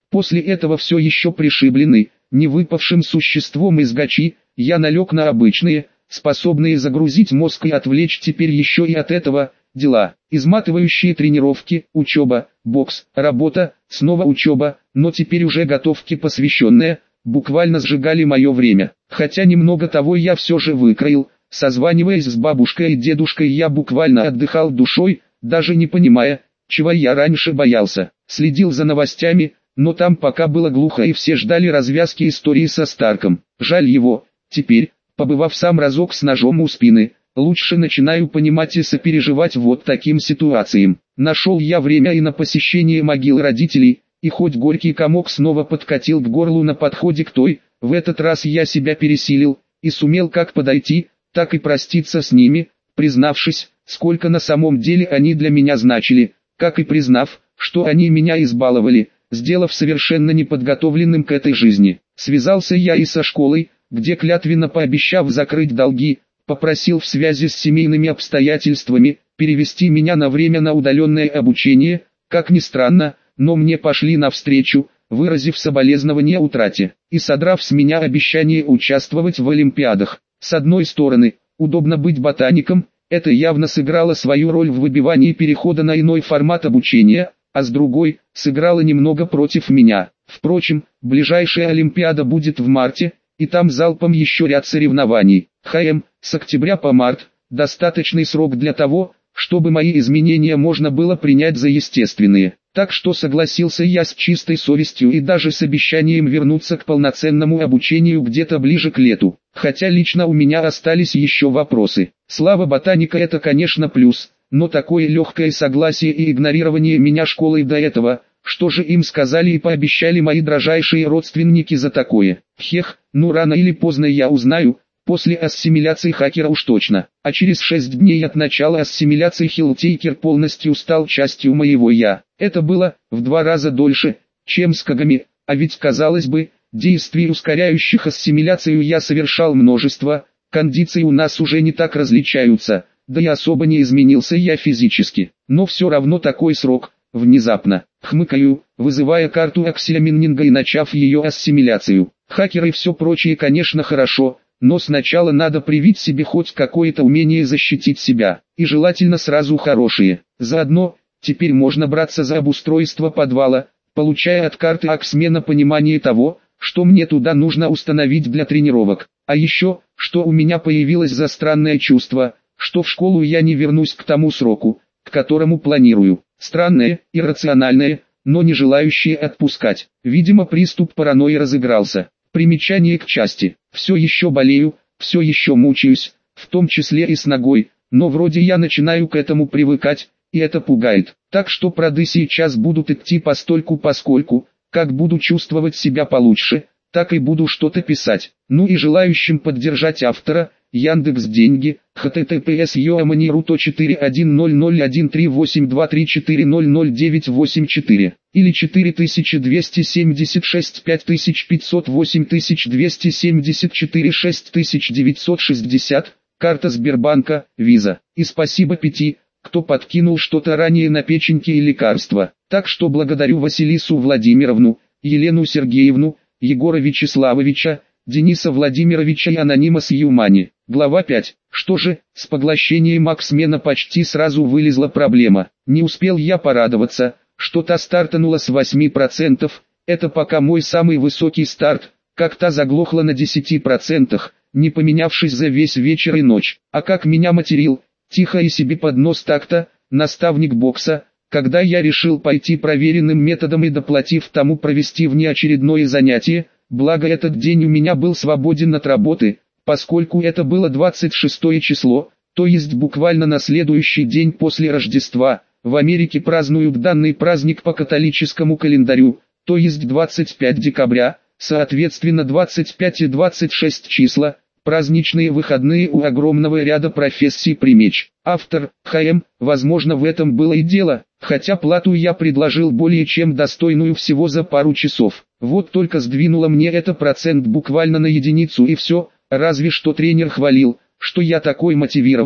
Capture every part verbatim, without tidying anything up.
После этого все еще пришибленный, не выпавшим существом из гачи, я налег на обычные, способные загрузить мозг и отвлечь теперь еще и от этого, дела. Изматывающие тренировки, учеба, бокс, работа, снова учеба, но теперь уже готовки посвященные, буквально сжигали мое время. Хотя немного того я все же выкроил, созваниваясь с бабушкой и дедушкой я буквально отдыхал душой, даже не понимая, чего я раньше боялся. Следил за новостями, но там пока было глухо и все ждали развязки истории со Старком. Жаль его, теперь, побывав сам разок с ножом у спины, лучше начинаю понимать и сопереживать вот таким ситуациям. Нашел я время и на посещение могил родителей, и хоть горький комок снова подкатил к горлу на подходе к той, в этот раз я себя пересилил, и сумел как подойти, так и проститься с ними, признавшись, сколько на самом деле они для меня значили, как и признав, что они меня избаловали, сделав совершенно неподготовленным к этой жизни. Связался я и со школой, где клятвенно пообещав закрыть долги, попросил в связи с семейными обстоятельствами, перевести меня на время на удаленное обучение. Как ни странно, но мне пошли навстречу, выразив соболезнование утрате, и содрав с меня обещание участвовать в олимпиадах. С одной стороны, удобно быть ботаником, это явно сыграло свою роль в выбивании перехода на иной формат обучения, а с другой, сыграло немного против меня. Впрочем, ближайшая олимпиада будет в марте, и там залпом еще ряд соревнований. ХМ, с октября по март, достаточный срок для того, чтобы мои изменения можно было принять за естественные. Так что согласился я с чистой совестью и даже с обещанием вернуться к полноценному обучению где-то ближе к лету. Хотя лично у меня остались еще вопросы. Слава ботаника это конечно плюс, но такое легкое согласие и игнорирование меня школой до этого, что же им сказали и пообещали мои дрожайшие родственники за такое? Хех, ну рано или поздно я узнаю. После ассимиляции хакера уж точно, а через шесть дней от начала ассимиляции Хилтейкер полностью стал частью моего «я». Это было в два раза дольше, чем с Кагами, а ведь казалось бы, действий ускоряющих ассимиляцию я совершал множество, кондиции у нас уже не так различаются, да и особо не изменился я физически, но все равно такой срок, внезапно, хмыкаю, вызывая карту аксиоминнинга и начав ее ассимиляцию. Хакеры и все прочее конечно хорошо, но сначала надо привить себе хоть какое-то умение защитить себя, и желательно сразу хорошие. Заодно, теперь можно браться за обустройство подвала, получая от карты Аксмена понимание того, что мне туда нужно установить для тренировок. А еще, что у меня появилось за странное чувство, что в школу я не вернусь к тому сроку, к которому планирую. Странное, иррациональное, но не желающее отпускать. Видимо, приступ паранойи разыгрался. Примечание к части. Все еще болею, все еще мучаюсь, в том числе и с ногой, но вроде я начинаю к этому привыкать, и это пугает. Так что проды сейчас будут идти постольку-поскольку, как буду чувствовать себя получше, так и буду что-то писать. Ну и желающим поддержать автора, Яндекс.Деньги, https yoamani.ru четыре один ноль ноль один три восемь два три четыре ноль ноль девять восемь четыре или четыре двести семьдесят шесть пять пятьсот восемь двести семьдесят четыре шесть девятьсот шестьдесят, карта Сбербанка, Виза. И спасибо пяти, кто подкинул что-то ранее на печеньки и лекарства. Так что благодарю Василису Владимировну, Елену Сергеевну, Егора Вячеславовича, Дениса Владимировича и Анонимас Юмани. Глава пять. Что же, с поглощением Аксмена почти сразу вылезла проблема. Не успел я порадоваться, что та стартанула с восьми процентов, это пока мой самый высокий старт, как та заглохла на десяти процентах, не поменявшись за весь вечер и ночь. А как меня материл, тихо и себе под нос так-то, наставник бокса, когда я решил пойти проверенным методом и доплатив тому провести внеочередное занятие. Благо этот день у меня был свободен от работы, поскольку это было двадцать шестое число, то есть буквально на следующий день после Рождества. В Америке празднуют данный праздник по католическому календарю, то есть двадцать пятое декабря, соответственно двадцать пятое и двадцать шестое числа, праздничные выходные у огромного ряда профессий примеч. Автор, ХМ, возможно в этом было и дело, хотя плату я предложил более чем достойную всего за пару часов. Вот только сдвинуло мне это процент буквально на единицу и все, разве что тренер хвалил, что я такой мотивированный,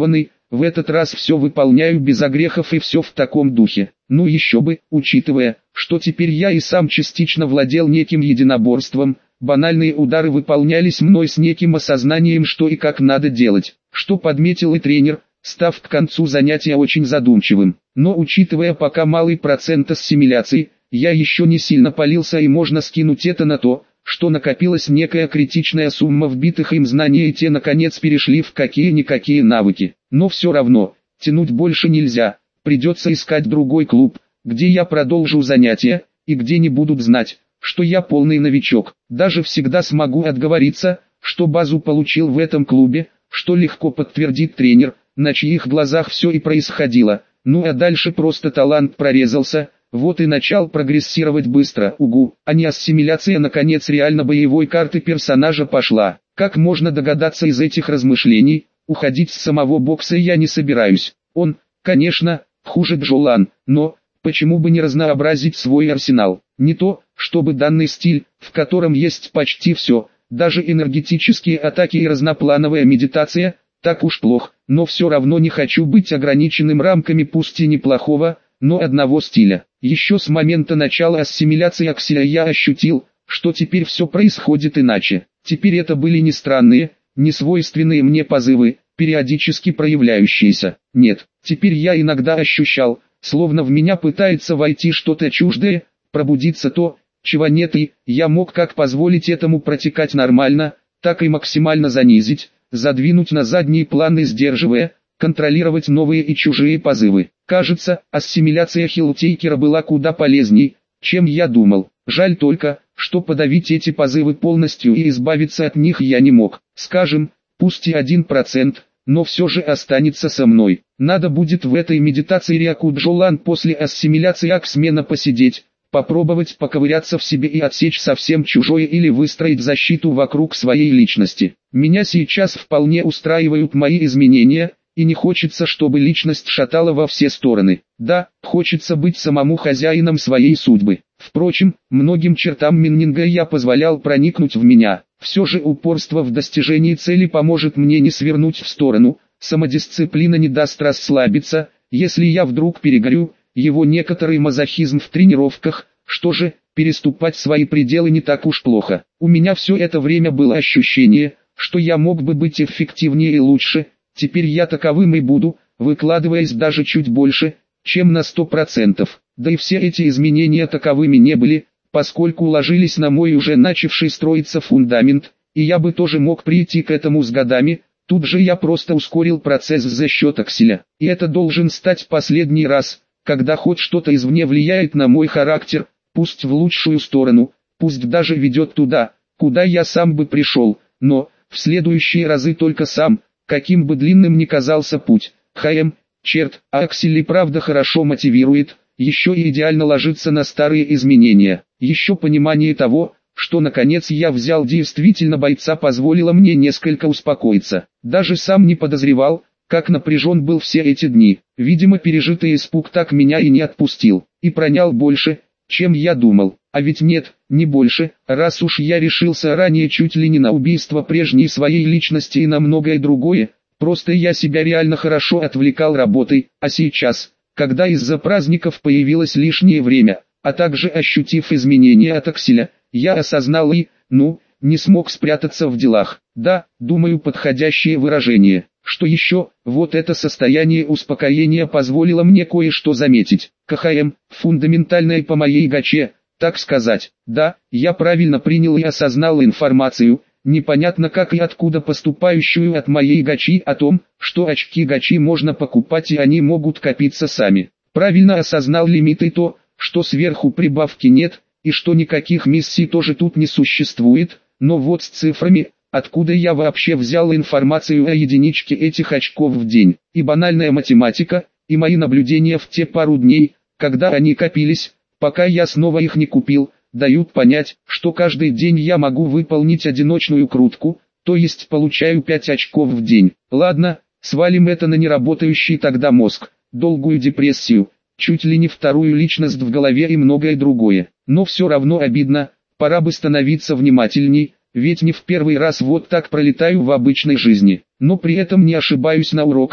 в этот раз все выполняю без огрехов и все в таком духе. Ну еще бы, учитывая, что теперь я и сам частично владел неким единоборством, банальные удары выполнялись мной с неким осознанием, что и как надо делать, что подметил и тренер, став к концу занятия очень задумчивым. Но учитывая пока малый процент ассимиляции, я еще не сильно палился, и можно скинуть это на то, что накопилась некая критичная сумма вбитых им знаний, и те наконец перешли в какие-никакие навыки. Но все равно, тянуть больше нельзя, придется искать другой клуб, где я продолжу занятия, и где не будут знать, что я полный новичок. Даже всегда смогу отговориться, что базу получил в этом клубе, что легко подтвердит тренер, на чьих глазах все и происходило. Ну а дальше просто талант прорезался, вот и начал прогрессировать быстро, угу, а не ассимиляция. Наконец реально боевой карты персонажа пошла. Как можно догадаться из этих размышлений, уходить с самого бокса я не собираюсь. Он, конечно, хуже Джолан, но почему бы не разнообразить свой арсенал? Не то, чтобы данный стиль, в котором есть почти все, даже энергетические атаки и разноплановая медитация, так уж плохо, но все равно не хочу быть ограниченным рамками пусть и неплохого, но одного стиля. Еще с момента начала ассимиляции Акселя я ощутил, что теперь все происходит иначе. Теперь это были не странные, не свойственные мне позывы, периодически проявляющиеся. Нет, теперь я иногда ощущал, словно в меня пытается войти что-то чуждое, пробудиться то, чего нет, и я мог как позволить этому протекать нормально, так и максимально занизить, задвинуть на задний план и сдерживая, контролировать новые и чужие позывы. Кажется, ассимиляция Хиллтейкера была куда полезней, чем я думал. Жаль только, что подавить эти позывы полностью и избавиться от них я не мог. Скажем, пусть и один процент, но все же останется со мной. Надо будет в этой медитации Ряку Джолан после ассимиляции Аксмена посидеть, попробовать поковыряться в себе и отсечь совсем чужое или выстроить защиту вокруг своей личности. Меня сейчас вполне устраивают мои изменения, и не хочется, чтобы личность шатала во все стороны. Да, хочется быть самому хозяином своей судьбы. Впрочем, многим чертам Миннинга я позволял проникнуть в меня. Все же упорство в достижении цели поможет мне не свернуть в сторону, самодисциплина не даст расслабиться, если я вдруг перегорю, его некоторый мазохизм в тренировках, что же, переступать свои пределы не так уж плохо. У меня все это время было ощущение, что я мог бы быть эффективнее и лучше. Теперь я таковым и буду, выкладываясь даже чуть больше, чем на сто процентов. Да и все эти изменения таковыми не были, поскольку ложились на мой уже начавший строиться фундамент, и я бы тоже мог прийти к этому с годами. Тут же я просто ускорил процесс за счет Акселя. И это должен стать последний раз, когда хоть что-то извне влияет на мой характер, пусть в лучшую сторону, пусть даже ведет туда, куда я сам бы пришел, но в следующие разы только сам. Каким бы длинным ни казался путь, ХМ, черт, а Аксель и правда хорошо мотивирует, еще и идеально ложится на старые изменения. Еще понимание того, что наконец я взял действительно бойца, позволило мне несколько успокоиться. Даже сам не подозревал, как напряжен был все эти дни. Видимо, пережитый испуг так меня и не отпустил, и пронял больше, чем я думал. А ведь нет, не больше, раз уж я решился ранее чуть ли не на убийство прежней своей личности и на многое другое, просто я себя реально хорошо отвлекал работой, а сейчас, когда из-за праздников появилось лишнее время, а также ощутив изменения от Акселя, я осознал и, ну, не смог спрятаться в делах. Да, думаю, подходящее выражение. Что еще, вот это состояние успокоения позволило мне кое-что заметить. КХМ, фундаментальное по моей гаче, так сказать. Да, я правильно принял и осознал информацию, непонятно как и откуда поступающую от моей гачи о том, что очки гачи можно покупать и они могут копиться сами. Правильно осознал лимиты то, что сверху прибавки нет, и что никаких миссий тоже тут не существует, но вот с цифрами, откуда я вообще взял информацию о единичке этих очков в день, и банальная математика, и мои наблюдения в те пару дней, когда они копились, пока я снова их не купил, дают понять, что каждый день я могу выполнить одиночную крутку, то есть получаю пять очков в день. Ладно, свалим это на неработающий тогда мозг, долгую депрессию, чуть ли не вторую личность в голове и многое другое. Но все равно обидно, пора бы становиться внимательней, ведь не в первый раз вот так пролетаю в обычной жизни, но при этом не ошибаюсь на уроках.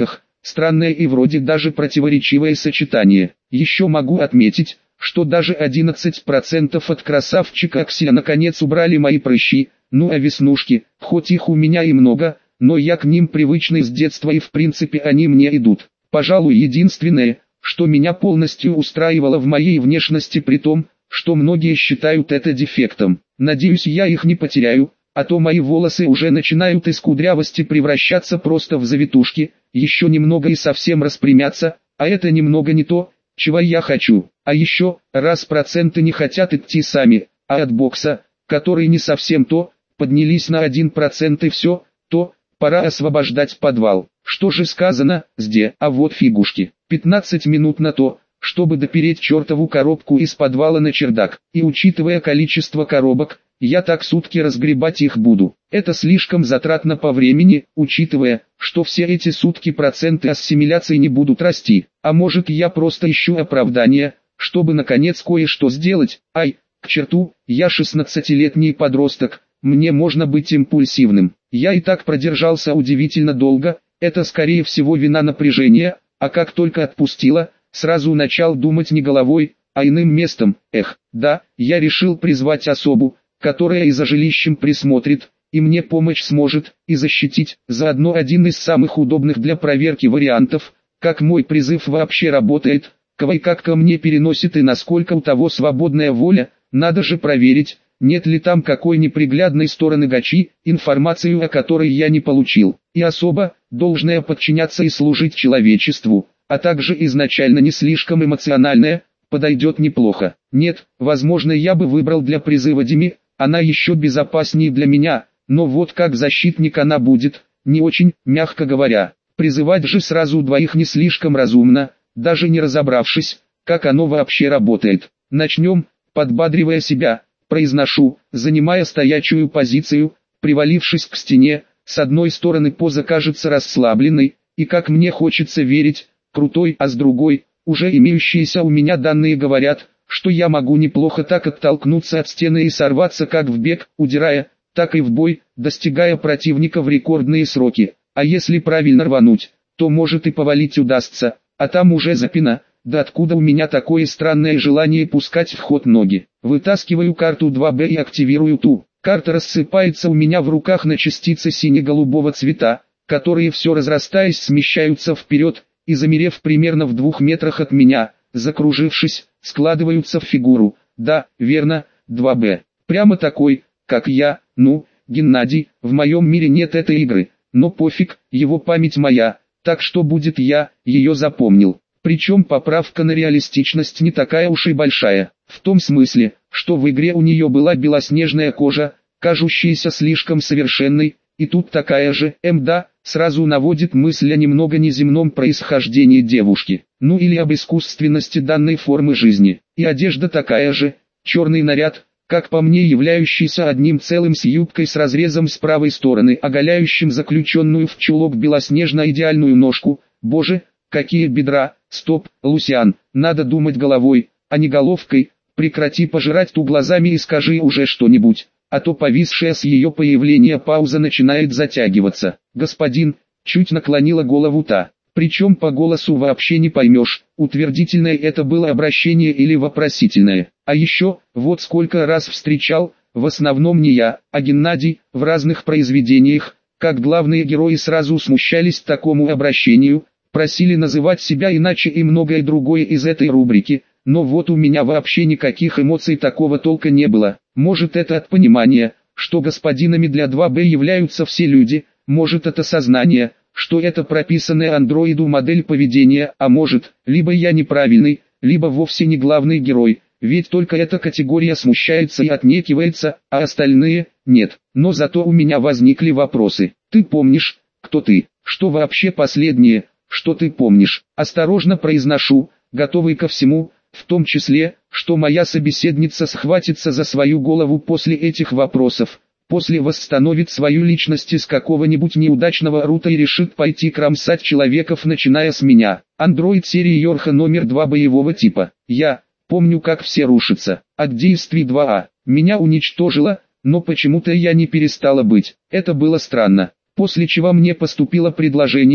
Странное и вроде даже противоречивое сочетание. Еще могу отметить, что даже одиннадцать процентов от красавчика Акселя наконец убрали мои прыщи, ну а веснушки, хоть их у меня и много, но я к ним привычный с детства и в принципе они мне идут. Пожалуй, единственное, что меня полностью устраивало в моей внешности при том, что многие считают это дефектом. Надеюсь, я их не потеряю, а то мои волосы уже начинают из кудрявости превращаться просто в завитушки, еще немного и совсем распрямятся, а это немного не то, чего я хочу. А еще, раз проценты не хотят идти сами, а от бокса, который не совсем то, поднялись на один процент и все, то, пора освобождать подвал. Что же сказано, сде, а вот фигушки. пятнадцать минут на то, чтобы допереть чертову коробку из подвала на чердак. И учитывая количество коробок, я так сутки разгребать их буду. Это слишком затратно по времени, учитывая, что все эти сутки проценты ассимиляции не будут расти. А может, я просто ищу оправдание, чтобы наконец кое-что сделать. Ай, к черту, я шестнадцатилетний подросток, мне можно быть импульсивным. Я и так продержался удивительно долго, это скорее всего вина напряжения, а как только отпустила, сразу начал думать не головой, а иным местом. Эх, да, я решил призвать особу, которая и за жилищем присмотрит, и мне помочь сможет, и защитить, заодно один из самых удобных для проверки вариантов, как мой призыв вообще работает, кого и как ко мне переносит и насколько у того свободная воля, надо же проверить, нет ли там какой неприглядной стороны гачи, информацию о которой я не получил, и особо, должная подчиняться и служить человечеству, а также изначально не слишком эмоциональная, подойдет неплохо. Нет, возможно я бы выбрал для призыва Дими, она еще безопаснее для меня, но вот как защитник она будет, не очень, мягко говоря. Призывать же сразу двоих не слишком разумно, даже не разобравшись, как оно вообще работает. Начнем, подбадривая себя, произношу, занимая стоячую позицию, привалившись к стене, с одной стороны поза кажется расслабленной, и как мне хочется верить, крутой, а с другой, уже имеющиеся у меня данные говорят, что я могу неплохо так оттолкнуться от стены и сорваться как в бег, удирая, так и в бой, достигая противника в рекордные сроки. А если правильно рвануть, то может и повалить удастся, а там уже запина. Да откуда у меня такое странное желание пускать в ход ноги? Вытаскиваю карту два бэ и активирую ту. Карта рассыпается у меня в руках на частицы сине-голубого цвета, которые все разрастаясь смещаются вперед, и замерев примерно в двух метрах от меня, закружившись, складываются в фигуру. Да, верно, два бэ. Прямо такой, как я, ну, Геннадий, в моем мире нет этой игры, но пофиг, его память моя, так что будет я, ее запомнил. Причем поправка на реалистичность не такая уж и большая, в том смысле, что в игре у нее была белоснежная кожа, кажущаяся слишком совершенной, и тут такая же, мда, сразу наводит мысль о немного неземном происхождении девушки, ну или об искусственности данной формы жизни. И одежда такая же, черный наряд, как по мне являющийся одним целым с юбкой с разрезом с правой стороны, оголяющим заключенную в чулок белоснежно-идеальную ножку. Боже, какие бедра! Стоп, Лусиан, надо думать головой, а не головкой, прекрати пожирать ту глазами и скажи уже что-нибудь, а то повисшая с ее появления пауза начинает затягиваться. Господин, чуть наклонила голову та, причем по голосу вообще не поймешь, утвердительное это было обращение или вопросительное. А еще, вот сколько раз встречал, в основном не я, а Геннадий, в разных произведениях, как главные герои сразу смущались такому обращению, просили называть себя иначе и многое другое из этой рубрики, но вот у меня вообще никаких эмоций такого толка не было. Может это от понимания, что господинами для два бэ являются все люди, может это сознание, что это прописанная андроиду модель поведения, а может, либо я неправильный, либо вовсе не главный герой, ведь только эта категория смущается и отнекивается, а остальные – нет. Но зато у меня возникли вопросы. Ты помнишь, кто ты? Что вообще последнее? Что ты помнишь? Осторожно произношу, готовый ко всему, в том числе, что моя собеседница схватится за свою голову после этих вопросов, после восстановит свою личность из какого-нибудь неудачного рута и решит пойти кромсать человеков, начиная с меня. Андроид серии Йорха номер два боевого типа. Я помню, как все рушится. От действий два а. Меня уничтожило, но почему-то я не перестала быть. Это было странно. После чего мне поступило предложение,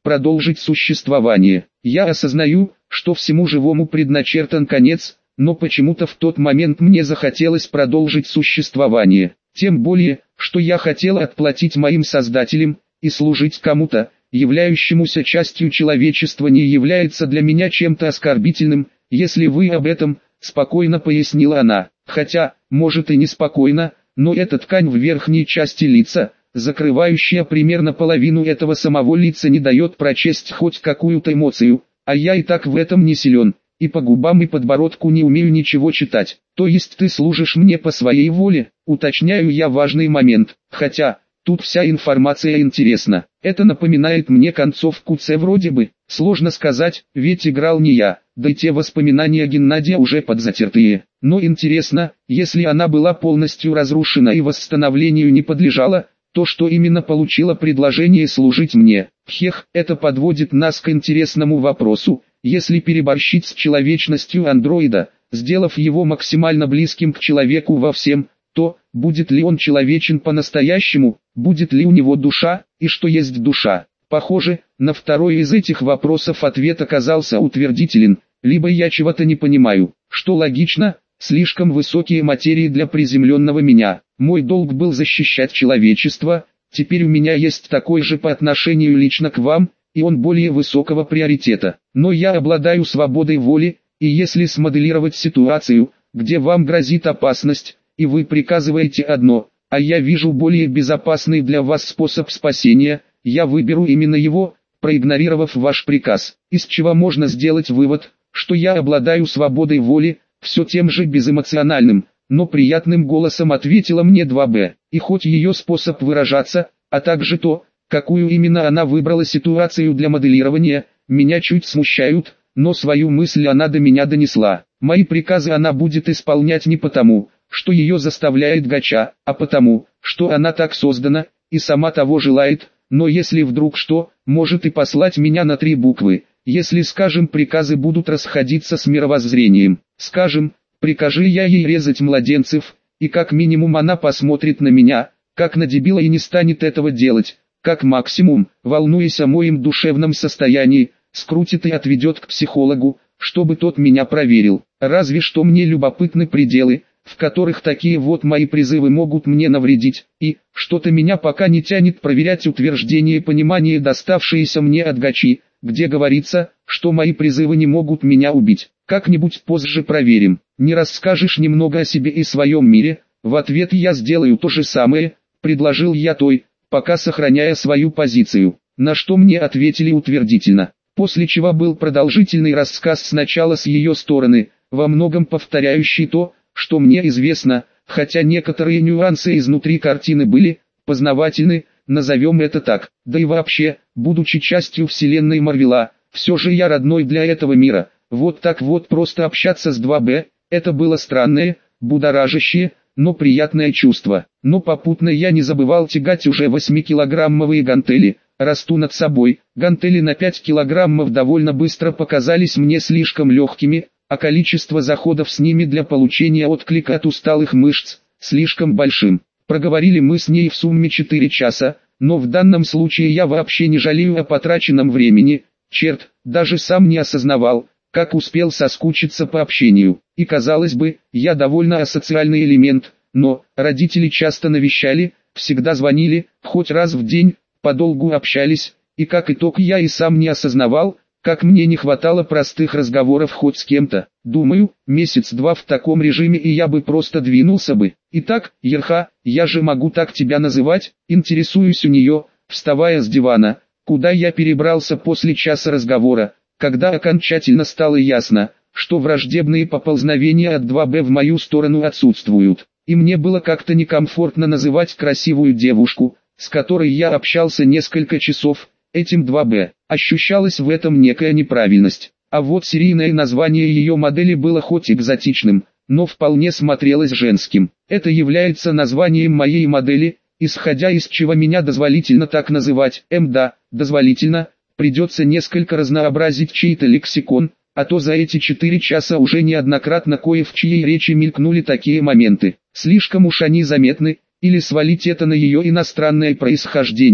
продолжить существование. Я осознаю, что всему живому предначертан конец, но почему-то в тот момент мне захотелось продолжить существование. Тем более, что я хотел отплатить моим создателям, и служить кому-то, являющемуся частью человечества, не является для меня чем-то оскорбительным, если вы об этом, спокойно пояснила она. Хотя, может и не спокойно, но эта ткань в верхней части лица, закрывающая примерно половину этого самого лица, не дает прочесть хоть какую-то эмоцию, а я и так в этом не силен, и по губам и подбородку не умею ничего читать. То есть ты служишь мне по своей воле, уточняю я важный момент, хотя, тут вся информация интересна. Это напоминает мне концовку Ц вроде бы, сложно сказать, ведь играл не я, да и те воспоминания Геннадия уже подзатертые. Но интересно, если она была полностью разрушена и восстановлению не подлежала, то что именно получила предложение служить мне? Хех, это подводит нас к интересному вопросу. Если переборщить с человечностью андроида, сделав его максимально близким к человеку во всем, то, будет ли он человечен по-настоящему, будет ли у него душа, и что есть душа? Похоже, на второй из этих вопросов ответ оказался утвердителен, либо я чего-то не понимаю, что логично, слишком высокие материи для приземленного меня. Мой долг был защищать человечество, теперь у меня есть такой же по отношению лично к вам, и он более высокого приоритета. Но я обладаю свободой воли, и если смоделировать ситуацию, где вам грозит опасность, и вы приказываете одно, а я вижу более безопасный для вас способ спасения, я выберу именно его, проигнорировав ваш приказ. Из чего можно сделать вывод, что я обладаю свободой воли, все тем же безэмоциональным, но приятным голосом ответила мне два бэ. И хоть ее способ выражаться, а также то, какую именно она выбрала ситуацию для моделирования, меня чуть смущают, но свою мысль она до меня донесла. Мои приказы она будет исполнять не потому, что ее заставляет гача, а потому, что она так создана, и сама того желает, но если вдруг что, может и послать меня на три буквы, если, скажем, приказы будут расходиться с мировоззрением. Скажем, прикажи я ей резать младенцев, и как минимум она посмотрит на меня, как на дебила, и не станет этого делать, как максимум, волнуясь о моем душевном состоянии, скрутит и отведет к психологу, чтобы тот меня проверил. Разве что мне любопытны пределы, в которых такие вот мои призывы могут мне навредить, и что-то меня пока не тянет проверять утверждение и понимание, доставшееся мне от гачи, где говорится, что мои призывы не могут меня убить. Как-нибудь позже проверим. Не расскажешь немного о себе и своем мире? В ответ я сделаю то же самое, предложил я той, пока сохраняя свою позицию, на что мне ответили утвердительно. После чего был продолжительный рассказ сначала с ее стороны, во многом повторяющий то, что мне известно, хотя некоторые нюансы изнутри картины были познавательны, назовем это так. Да и вообще, будучи частью вселенной Марвела, все же я родной для этого мира. Вот так вот просто общаться с два бэ, это было странное, будоражащее, но приятное чувство. Но попутно я не забывал тягать уже восьмикилограммовые гантели. Расту над собой, гантели на пять килограммов довольно быстро показались мне слишком легкими, а количество заходов с ними для получения отклика от усталых мышц слишком большим. Проговорили мы с ней в сумме четыре часа, но в данном случае я вообще не жалею о потраченном времени. Черт, даже сам не осознавал, как успел соскучиться по общению. И казалось бы, я довольно асоциальный элемент, но родители часто навещали, всегда звонили, хоть раз в день, подолгу общались, и как итог я и сам не осознавал, как мне не хватало простых разговоров хоть с кем-то. Думаю, месяц-два в таком режиме и я бы просто двинулся бы. Итак, Ерха, я же могу так тебя называть, интересуюсь у нее, вставая с дивана, куда я перебрался после часа разговора, когда окончательно стало ясно, что враждебные поползновения от два бэ в мою сторону отсутствуют. И мне было как-то некомфортно называть красивую девушку, с которой я общался несколько часов, этим два бэ. Ощущалась в этом некая неправильность. А вот серийное название ее модели было хоть экзотичным, но вполне смотрелось женским. Это является названием моей модели, исходя из чего меня дозволительно так называть. М да, дозволительно, придется несколько разнообразить чей-то лексикон, а то за эти четыре часа уже неоднократно кое в чьей речи мелькнули такие моменты. Слишком уж они заметны, или свалить это на ее иностранное происхождение,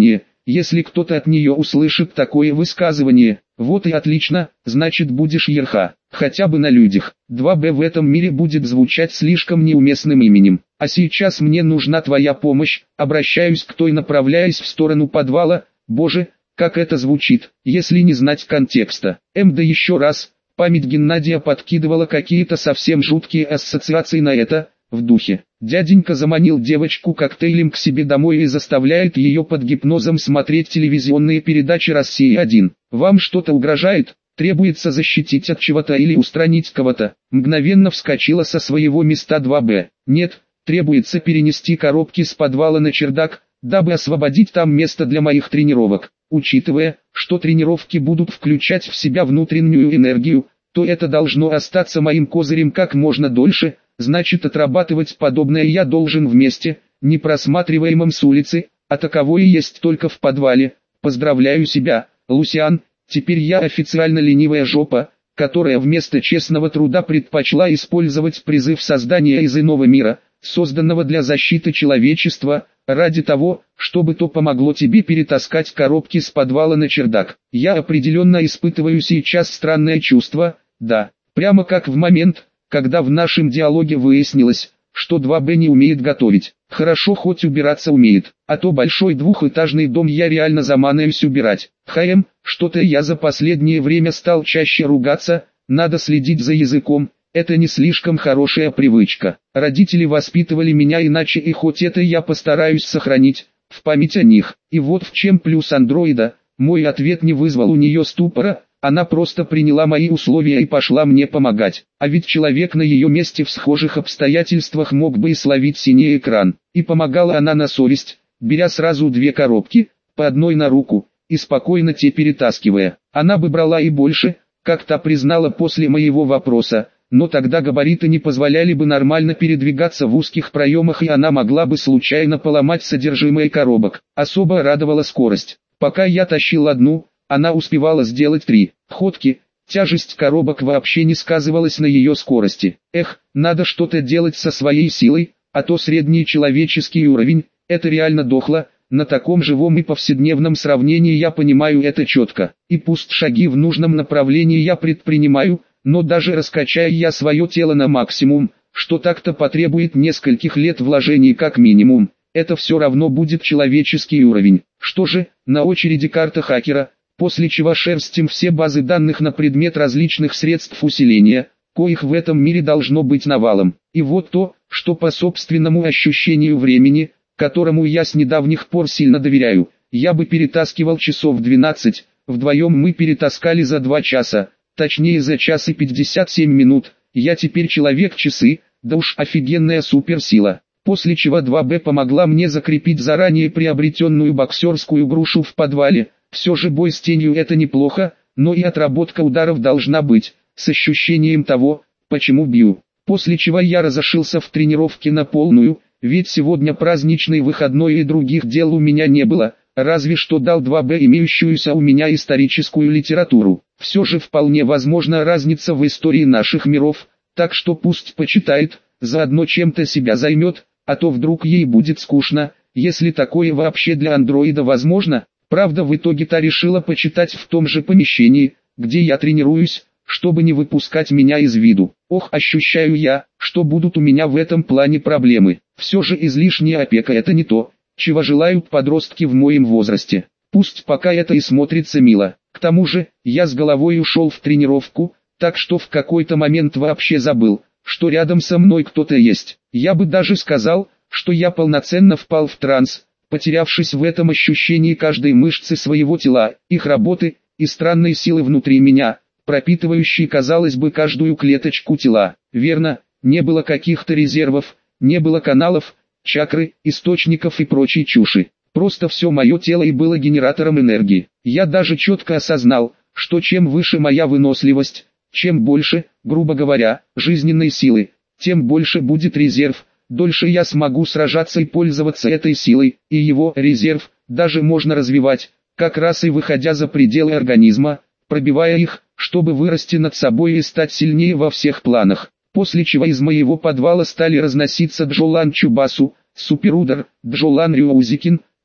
если кто-то от нее услышит такое высказывание. Вот и отлично, значит будешь ерха, хотя бы на людях. два бэ в этом мире будет звучать слишком неуместным именем. А сейчас мне нужна твоя помощь, обращаюсь к той, направляясь в сторону подвала. Боже, как это звучит, если не знать контекста. М да еще раз, память Геннадия подкидывала какие-то совсем жуткие ассоциации на это, в духе. Дяденька заманил девочку коктейлем к себе домой и заставляет ее под гипнозом смотреть телевизионные передачи России один. Вам что-то угрожает? Требуется защитить от чего-то или устранить кого-то? Мгновенно вскочила со своего места два бэ. Нет, требуется перенести коробки с подвала на чердак, дабы освободить там место для моих тренировок. Учитывая, что тренировки будут включать в себя внутреннюю энергию, то это должно остаться моим козырем как можно дольше. Значит, отрабатывать подобное я должен в месте, не просматриваемом с улицы, а таковое есть только в подвале. Поздравляю себя, Лусиан, теперь я официально ленивая жопа, которая вместо честного труда предпочла использовать призыв создания из иного мира, созданного для защиты человечества, ради того, чтобы то помогло тебе перетаскать коробки с подвала на чердак. Я определенно испытываю сейчас странное чувство, да, прямо как в момент, когда в нашем диалоге выяснилось, что два бэ не умеет готовить. Хорошо хоть убираться умеет, а то большой двухэтажный дом я реально заманаюсь убирать. Хэм, что-то я за последнее время стал чаще ругаться, надо следить за языком, это не слишком хорошая привычка. Родители воспитывали меня иначе, и хоть это я постараюсь сохранить в память о них. И вот в чем плюс андроида, мой ответ не вызвал у нее ступора. Она просто приняла мои условия и пошла мне помогать. А ведь человек на ее месте в схожих обстоятельствах мог бы и словить синий экран. И помогала она на совесть, беря сразу две коробки, по одной на руку, и спокойно те перетаскивая. Она бы брала и больше, как та признала после моего вопроса, но тогда габариты не позволяли бы нормально передвигаться в узких проемах, и она могла бы случайно поломать содержимое коробок. Особо радовала скорость. Пока я тащил одну, она успевала сделать три ходки, тяжесть коробок вообще не сказывалась на ее скорости. Эх, надо что-то делать со своей силой, а то средний человеческий уровень, это реально дохло, на таком живом и повседневном сравнении я понимаю это четко. И пусть шаги в нужном направлении я предпринимаю, но даже раскачая я свое тело на максимум, что так-то потребует нескольких лет вложений как минимум, это все равно будет человеческий уровень. Что же, на очереди карта хакера, после чего шерстим все базы данных на предмет различных средств усиления, коих в этом мире должно быть навалом. И вот то, что по собственному ощущению времени, которому я с недавних пор сильно доверяю, я бы перетаскивал часов двенадцать, вдвоем мы перетаскали за два часа, точнее за час и пятьдесят семь минут, я теперь человек-часы, да уж офигенная суперсила. После чего два бэ помогла мне закрепить заранее приобретенную боксерскую грушу в подвале. Все же бой с тенью это неплохо, но и отработка ударов должна быть, с ощущением того, почему бью. После чего я разошелся в тренировке на полную, ведь сегодня праздничный выходной и других дел у меня не было, разве что дал два бэ имеющуюся у меня историческую литературу. Все же вполне возможна разница в истории наших миров, так что пусть почитает, заодно чем-то себя займет, а то вдруг ей будет скучно, если такое вообще для андроида возможно. Правда, в итоге та решила почитать в том же помещении, где я тренируюсь, чтобы не выпускать меня из виду. Ох, ощущаю я, что будут у меня в этом плане проблемы. Все же излишняя опека — это не то, чего желают подростки в моем возрасте. Пусть пока это и смотрится мило. К тому же, я с головой ушел в тренировку, так что в какой-то момент вообще забыл, что рядом со мной кто-то есть. Я бы даже сказал, что я полноценно впал в транс, потерявшись в этом ощущении каждой мышцы своего тела, их работы и странной силы внутри меня, пропитывающей, казалось бы, каждую клеточку тела. Верно, не было каких-то резервов, не было каналов, чакры, источников и прочей чуши. Просто все мое тело и было генератором энергии. Я даже четко осознал, что чем выше моя выносливость, чем больше, грубо говоря, жизненной силы, тем больше будет резерв. Дольше я смогу сражаться и пользоваться этой силой, и его резерв даже можно развивать, как раз и выходя за пределы организма, пробивая их, чтобы вырасти над собой и стать сильнее во всех планах. После чего из моего подвала стали разноситься Джолан Чубасу, Суперудар, Джолан Рюаузикин,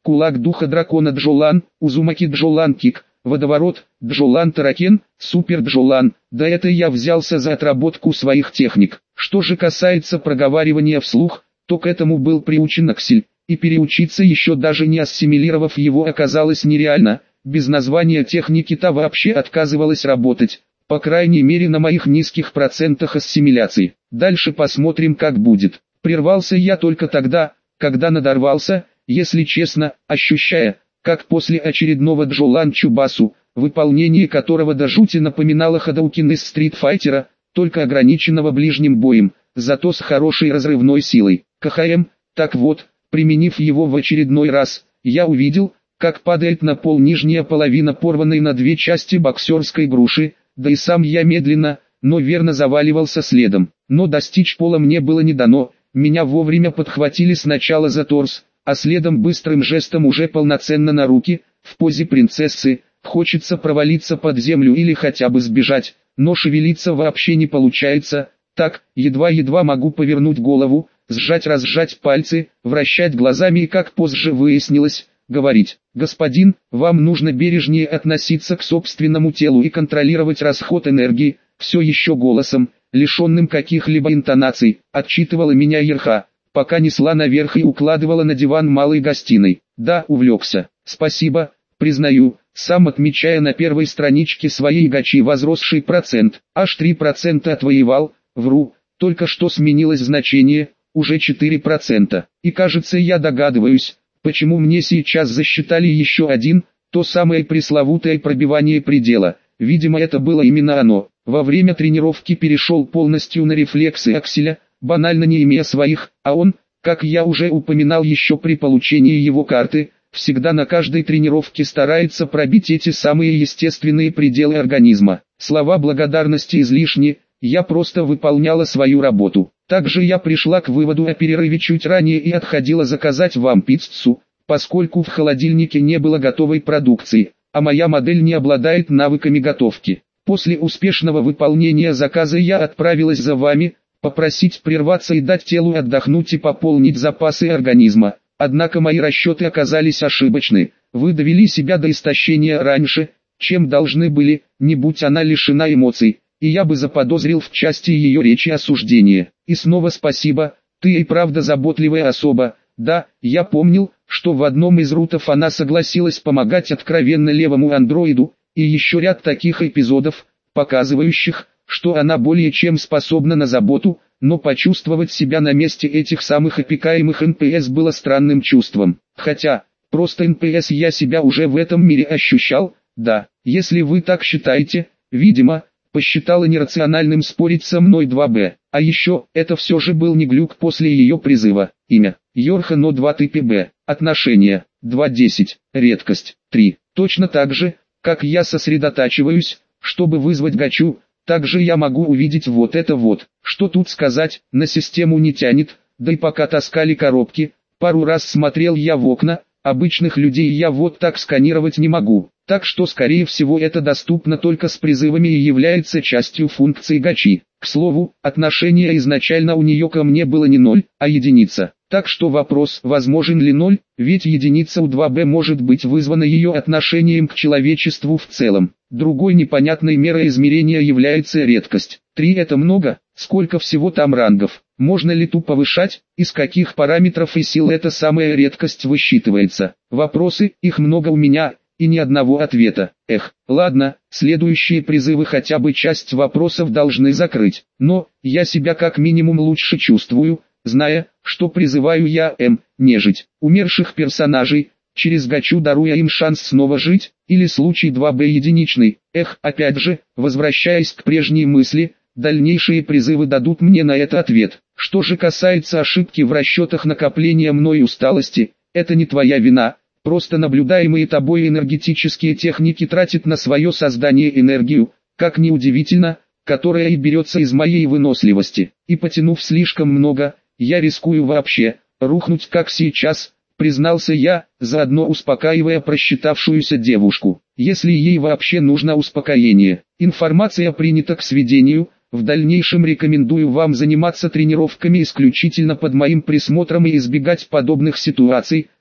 кулак духа дракона Джолан, Узумаки Джолан Кик, водоворот, Джолан Таракен, Супер Джолан. Да это я взялся за отработку своих техник. Что же касается проговаривания вслух, то к этому был приучен Аксель, и переучиться еще даже не ассимилировав его оказалось нереально. Без названия техники та вообще отказывалась работать, по крайней мере на моих низких процентах ассимиляции. Дальше посмотрим как будет. Прервался я только тогда, когда надорвался, если честно, ощущая, как после очередного Джолан Чубасу, выполнение которого до жути напоминало Хадоукен из Стритфайтера, только ограниченного ближним боем, зато с хорошей разрывной силой. КХМ, так вот, применив его в очередной раз, я увидел, как падает на пол нижняя половина порванной на две части боксерской груши, да и сам я медленно, но верно заваливался следом. Но достичь пола мне было не дано, меня вовремя подхватили сначала за торс, а следом быстрым жестом уже полноценно на руки, в позе принцессы. Хочется провалиться под землю или хотя бы сбежать, но шевелиться вообще не получается. Так, едва-едва могу повернуть голову, сжать-разжать пальцы, вращать глазами и, как позже выяснилось, говорить: «Господин, вам нужно бережнее относиться к собственному телу и контролировать расход энергии», все еще голосом, лишенным каких-либо интонаций, отчитывала меня Ерха, пока несла наверх и укладывала на диван малой гостиной. Да, увлекся. Спасибо, признаю, сам отмечая на первой страничке своей гачи возросший процент, аж три процента отвоевал, вру, только что сменилось значение, уже четыре процента. И кажется я догадываюсь, почему мне сейчас засчитали еще один, то самое пресловутое пробивание предела. Видимо это было именно оно. Во время тренировки перешел полностью на рефлексы Акселя, банально не имея своих, а он, как я уже упоминал еще при получении его карты, всегда на каждой тренировке старается пробить эти самые естественные пределы организма. Слова благодарности излишни, я просто выполняла свою работу. Также я пришла к выводу о перерыве чуть ранее и отходила заказать вам пиццу, поскольку в холодильнике не было готовой продукции, а моя модель не обладает навыками готовки. После успешного выполнения заказа я отправилась за вами, попросить прерваться и дать телу отдохнуть и пополнить запасы организма. Однако мои расчеты оказались ошибочны, вы довели себя до истощения раньше, чем должны были, не будь она лишена эмоций, и я бы заподозрил в части ее речи осуждения. И снова спасибо, ты и правда заботливая особа. Да, я помнил, что в одном из рутов она согласилась помогать откровенно левому андроиду, и еще ряд таких эпизодов, показывающих, что она более чем способна на заботу, но почувствовать себя на месте этих самых опекаемых эн пэ эс было странным чувством. Хотя, просто эн пэ эс я себя уже в этом мире ощущал, да, если вы так считаете, видимо, посчитала нерациональным спорить со мной два бэ. А еще, это все же был не глюк после ее призыва. Имя: Йорха, но два тэ пэ бэ. Отношения: два десять. Редкость: три. Точно так же, как я сосредотачиваюсь, чтобы вызвать гачу, также я могу увидеть вот это вот. Что тут сказать, на систему не тянет, да и пока таскали коробки, пару раз смотрел я в окна, обычных людей я вот так сканировать не могу. Так что скорее всего это доступно только с призывами и является частью функции гачи. К слову, отношение изначально у нее ко мне было не ноль, а единица. Так что вопрос, возможен ли ноль, ведь единица у два бэ может быть вызвана ее отношением к человечеству в целом. Другой непонятной мерой измерения является редкость. три это много, сколько всего там рангов, можно ли ту повышать, из каких параметров и сил эта самая редкость высчитывается. Вопросы, их много у меня, и ни одного ответа. Эх, ладно, следующие призывы хотя бы часть вопросов должны закрыть. Но, я себя как минимум лучше чувствую, зная, что призываю я М, нежить, умерших персонажей, через гачу даруя им шанс снова жить, или случай два бэ единичный. Эх, опять же, возвращаясь к прежней мысли, дальнейшие призывы дадут мне на это ответ. Что же касается ошибки в расчетах накопления мной усталости, это не твоя вина. Просто наблюдаемые тобой энергетические техники тратят на свое создание энергию, как ни удивительно, которая и берется из моей выносливости. И потянув слишком много, я рискую вообще рухнуть как сейчас, признался я, заодно успокаивая просчитавшуюся девушку. Если ей вообще нужно успокоение. Информация принята к сведению, в дальнейшем рекомендую вам заниматься тренировками исключительно под моим присмотром и избегать подобных ситуаций,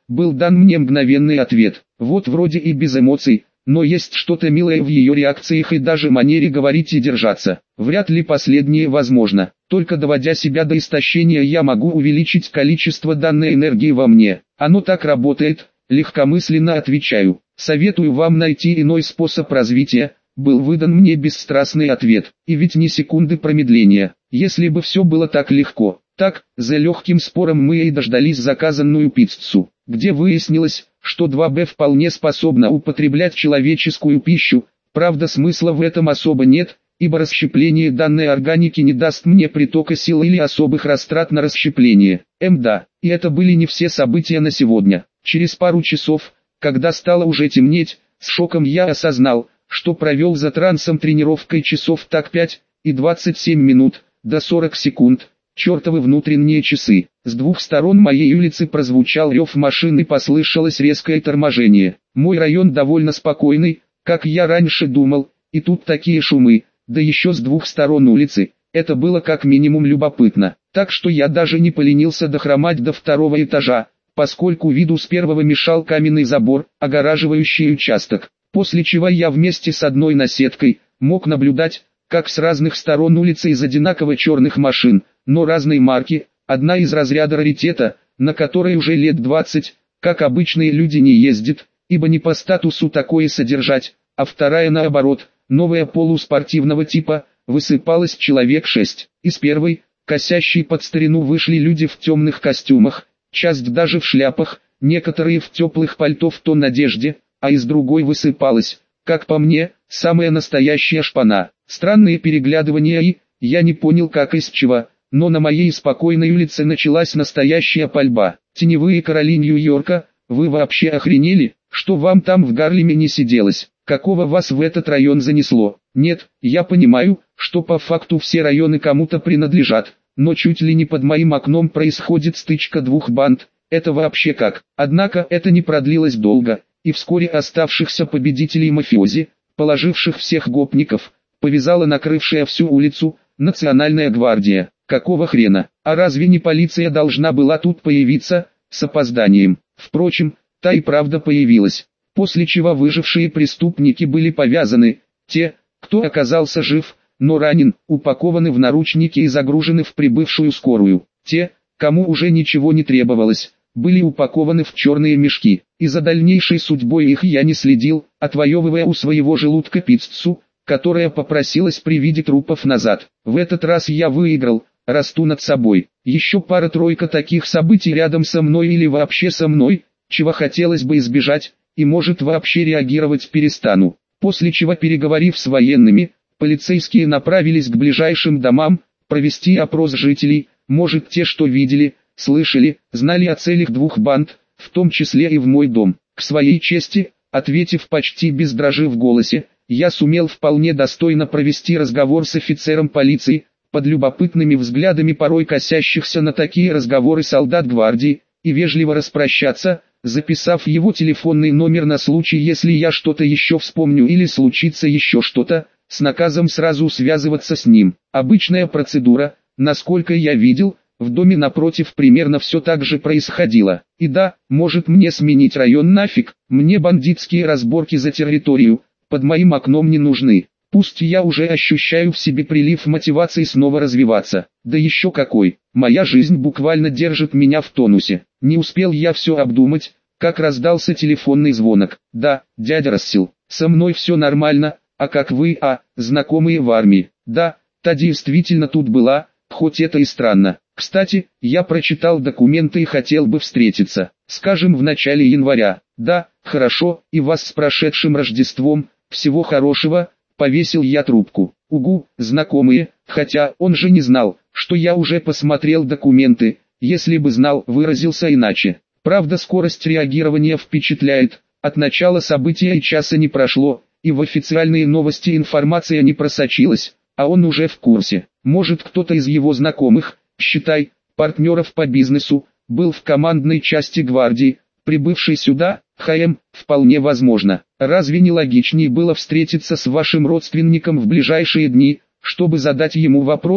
был дан мне мгновенный ответ. Вот вроде и без эмоций, но есть что-то милое в ее реакциях и даже манере говорить и держаться. Вряд ли последнее возможно. Только доводя себя до истощения я могу увеличить количество данной энергии во мне. Оно так работает, легкомысленно отвечаю. Советую вам найти иной способ развития. Был выдан мне бесстрастный ответ. И ведь ни секунды промедления. Если бы все было так легко. Так, за легким спором мы и дождались заказанную пиццу, где выяснилось, что два бэ вполне способна употреблять человеческую пищу. Правда, смысла в этом особо нет, ибо расщепление данной органики не даст мне притока сил или особых растрат на расщепление. Мда, и это были не все события на сегодня. Через пару часов, когда стало уже темнеть, с шоком я осознал, что провел за трансом тренировкой часов так пять и двадцать семь минут, до сорок секунд. Чертовы внутренние часы. С двух сторон моей улицы прозвучал рев машин и послышалось резкое торможение. Мой район довольно спокойный, как я раньше думал, и тут такие шумы, да еще с двух сторон улицы. Это было как минимум любопытно, так что я даже не поленился дохромать до второго этажа, поскольку виду с первого мешал каменный забор, огораживающий участок. После чего я вместе с одной наседкой мог наблюдать, как с разных сторон улицы из одинаково черных машин, но разной марки, одна из разряда раритета, на которой уже лет двадцать, как обычные люди не ездят, ибо не по статусу такое содержать, а вторая наоборот, новая полуспортивного типа, высыпалось человек шесть. Из первой, косящей под старину, вышли люди в темных костюмах, часть даже в шляпах, некоторые в теплых пальто в тон одежде, а из другой высыпалась, как по мне, самая настоящая шпана. Странные переглядывания и, я не понял как из чего, но на моей спокойной улице началась настоящая пальба. Теневые короли Нью-Йорка, вы вообще охренели, что вам там в Гарлеме не сиделось? Какого вас в этот район занесло? Нет, я понимаю, что по факту все районы кому-то принадлежат, но чуть ли не под моим окном происходит стычка двух банд, это вообще как? Однако это не продлилось долго, и вскоре оставшихся победителей мафиози, положивших всех гопников, повязала накрывшая всю улицу Национальная гвардия. Какого хрена? А разве не полиция должна была тут появиться, с опозданием? Впрочем, та и правда появилась, после чего выжившие преступники были повязаны, те, кто оказался жив, но ранен, упакованы в наручники и загружены в прибывшую скорую. Те, кому уже ничего не требовалось, были упакованы в черные мешки, и за дальнейшей судьбой их я не следил, отвоевывая у своего желудка пиццу, которая попросилась при виде трупов назад. В этот раз я выиграл, расту над собой. Еще пара-тройка таких событий рядом со мной или вообще со мной, чего хотелось бы избежать, и может вообще реагировать перестану. После чего, переговорив с военными, полицейские направились к ближайшим домам, провести опрос жителей, может те, что видели, слышали, знали о целях двух банд, в том числе и в мой дом. К своей чести, ответив почти без дрожи в голосе, я сумел вполне достойно провести разговор с офицером полиции, под любопытными взглядами порой косящихся на такие разговоры солдат гвардии, и вежливо распрощаться, записав его телефонный номер на случай, если я что-то еще вспомню или случится еще что-то, с наказом сразу связываться с ним. Обычная процедура, насколько я видел, в доме напротив примерно все так же происходило. И да, может мне сменить район нафиг, мне бандитские разборки за территорию под моим окном не нужны. Пусть я уже ощущаю в себе прилив мотивации снова развиваться. Да еще какой. Моя жизнь буквально держит меня в тонусе. Не успел я все обдумать, как раздался телефонный звонок. Да, дядя Рассел, со мной все нормально, а как вы, а, знакомые в армии? Да, та действительно тут была, хоть это и странно. Кстати, я прочитал документы и хотел бы встретиться, скажем, в начале января. Да, хорошо, и вас с прошедшим Рождеством, всего хорошего. Повесил я трубку. Угу, знакомые, хотя он же не знал, что я уже посмотрел документы, если бы знал, выразился иначе. Правда, скорость реагирования впечатляет, от начала события и часа не прошло, и в официальные новости информация не просочилась, а он уже в курсе. Может, кто-то из его знакомых, считай, партнеров по бизнесу, был в командной части гвардии, прибывший сюда, ХМ, вполне возможно. Разве не логичнее было встретиться с вашим родственником в ближайшие дни, чтобы задать ему вопросы?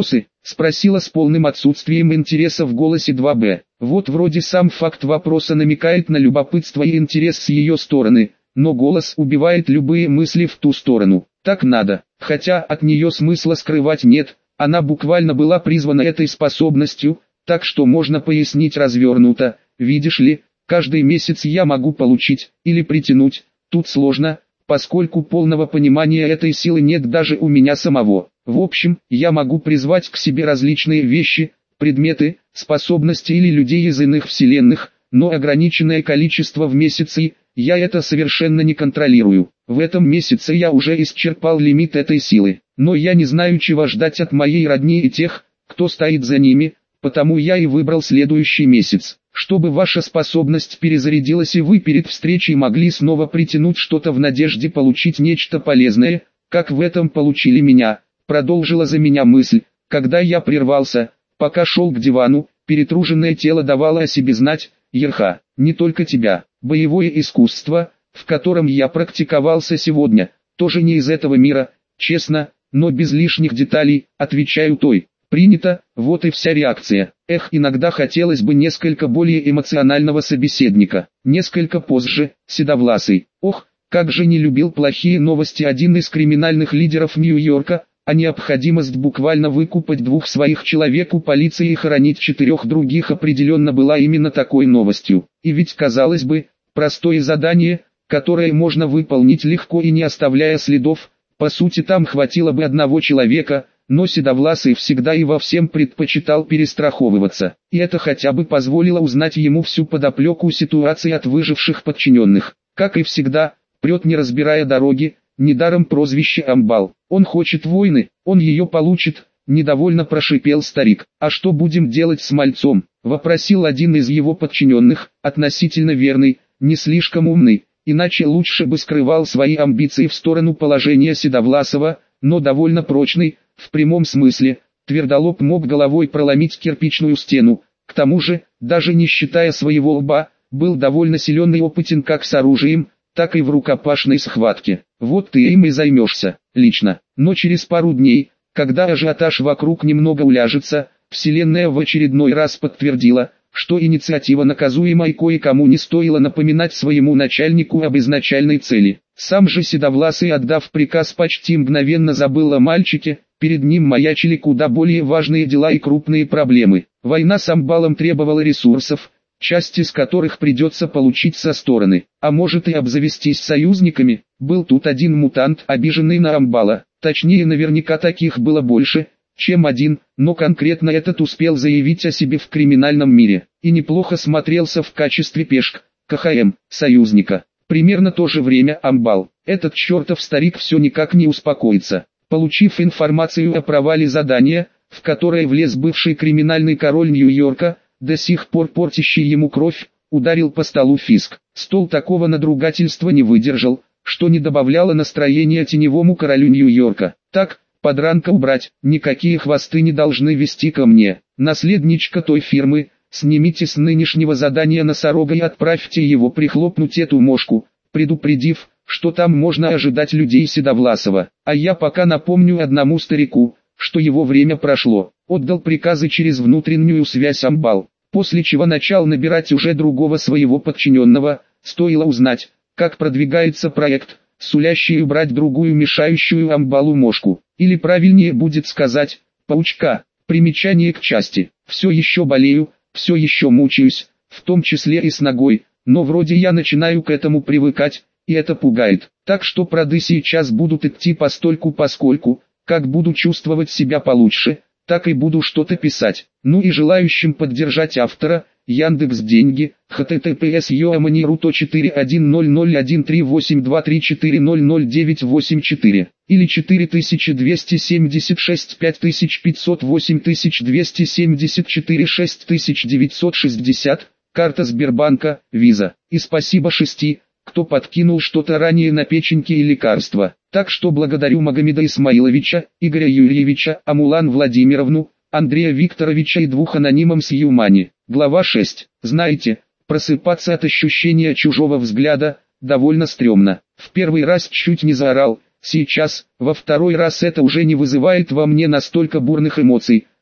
Спросила с полным отсутствием интереса в голосе два бэ. Вот вроде сам факт вопроса намекает на любопытство и интерес с ее стороны, но голос убивает любые мысли в ту сторону. Так надо, хотя от нее смысла скрывать нет, она буквально была призвана этой способностью, так что можно пояснить развернуто. Видишь ли, каждый месяц я могу получить, или притянуть, тут сложно, поскольку полного понимания этой силы нет даже у меня самого. В общем, я могу призвать к себе различные вещи, предметы, способности или людей из иных вселенных, но ограниченное количество в месяц, и я это совершенно не контролирую. В этом месяце я уже исчерпал лимит этой силы, но я не знаю, чего ждать от моей родни и тех, кто стоит за ними, потому я и выбрал следующий месяц, чтобы ваша способность перезарядилась и вы перед встречей могли снова притянуть что-то в надежде получить нечто полезное, как в этом получили меня. Продолжила за меня мысль, когда я прервался, пока шел к дивану, перетруженное тело давало о себе знать. Ерха, не только тебя, боевое искусство, в котором я практиковался сегодня, тоже не из этого мира, честно, но без лишних деталей, отвечаю той. Принято, вот и вся реакция. Эх, иногда хотелось бы несколько более эмоционального собеседника. Несколько позже, седовласый. Ох, как же не любил плохие новости один из криминальных лидеров Нью-Йорка, а необходимость буквально выкупать двух своих человек у полиции и хоронить четырех других определенно была именно такой новостью. И ведь, казалось бы, простое задание, которое можно выполнить легко и не оставляя следов, по сути там хватило бы одного человека, но Седовласый всегда и во всем предпочитал перестраховываться, и это хотя бы позволило узнать ему всю подоплеку ситуации от выживших подчиненных. Как и всегда, прет не разбирая дороги, недаром прозвище Амбал. Он хочет войны, он ее получит, недовольно прошипел старик. А что будем делать с мальцом? Вопросил один из его подчиненных, относительно верный, не слишком умный, иначе лучше бы скрывал свои амбиции в сторону положения Седовласова, но довольно прочный, в прямом смысле. Твердолоб мог головой проломить кирпичную стену, к тому же, даже не считая своего лба, был довольно силен и опытен как с оружием, так и в рукопашной схватке. Вот ты им и займешься, лично. Но через пару дней, когда ажиотаж вокруг немного уляжется, Вселенная в очередной раз подтвердила, что инициатива наказуема и кое-кому не стоило напоминать своему начальнику об изначальной цели. Сам же Седовласый, отдав приказ, почти мгновенно забыл о мальчике, перед ним маячили куда более важные дела и крупные проблемы. Война с Амбалом требовала ресурсов, часть из которых придется получить со стороны, а может и обзавестись союзниками. Был тут один мутант, обиженный на Амбала, точнее наверняка таких было больше, чем один, но конкретно этот успел заявить о себе в криминальном мире, и неплохо смотрелся в качестве пешк, КХМ, союзника. Примерно то же время Амбал, этот чертов старик, все никак не успокоится. Получив информацию о провале задания, в которое влез бывший криминальный король Нью-Йорка, до сих пор портящий ему кровь, ударил по столу фиск. Стол такого надругательства не выдержал, что не добавляло настроения теневому королю Нью-Йорка. Так, подранка убрать, никакие хвосты не должны вести ко мне. Наследничка той фирмы, снимите с нынешнего задания носорога и отправьте его прихлопнуть эту мошку, предупредив, что там можно ожидать людей Седовласова. А я пока напомню одному старику, что его время прошло. Отдал приказы через внутреннюю связь Амбал, после чего начал набирать уже другого своего подчиненного. Стоило узнать, как продвигается проект, сулящий убрать другую мешающую Амбалу мошку. Или правильнее будет сказать, паучка. Примечание к части. Все еще болею, все еще мучаюсь, в том числе и с ногой, но вроде я начинаю к этому привыкать, и это пугает. Так что проды сейчас будут идти постольку-поскольку, как буду чувствовать себя получше, так и буду что-то писать. Ну и желающим поддержать автора, Яндекс.Деньги, https yoamaniruto четыре один ноль ноль один три восемь два три четыре ноль ноль девять восемь четыре, или четыре тысячи двести семьдесят шесть пять тысяч пятьсот восемь тысяч двести семьдесят четыре шесть тысяч девятьсот шестьдесят, карта Сбербанка, Виза. И спасибо шести, кто подкинул что-то ранее на печеньки и лекарства. Так что благодарю Магомеда Исмаиловича, Игоря Юрьевича, Амулан Владимировну, Андрея Викторовича и двух анонимам с Юмани. Глава шесть. Знаете, просыпаться от ощущения чужого взгляда, довольно стрёмно. В первый раз чуть не заорал, сейчас, во второй раз это уже не вызывает во мне настолько бурных эмоций,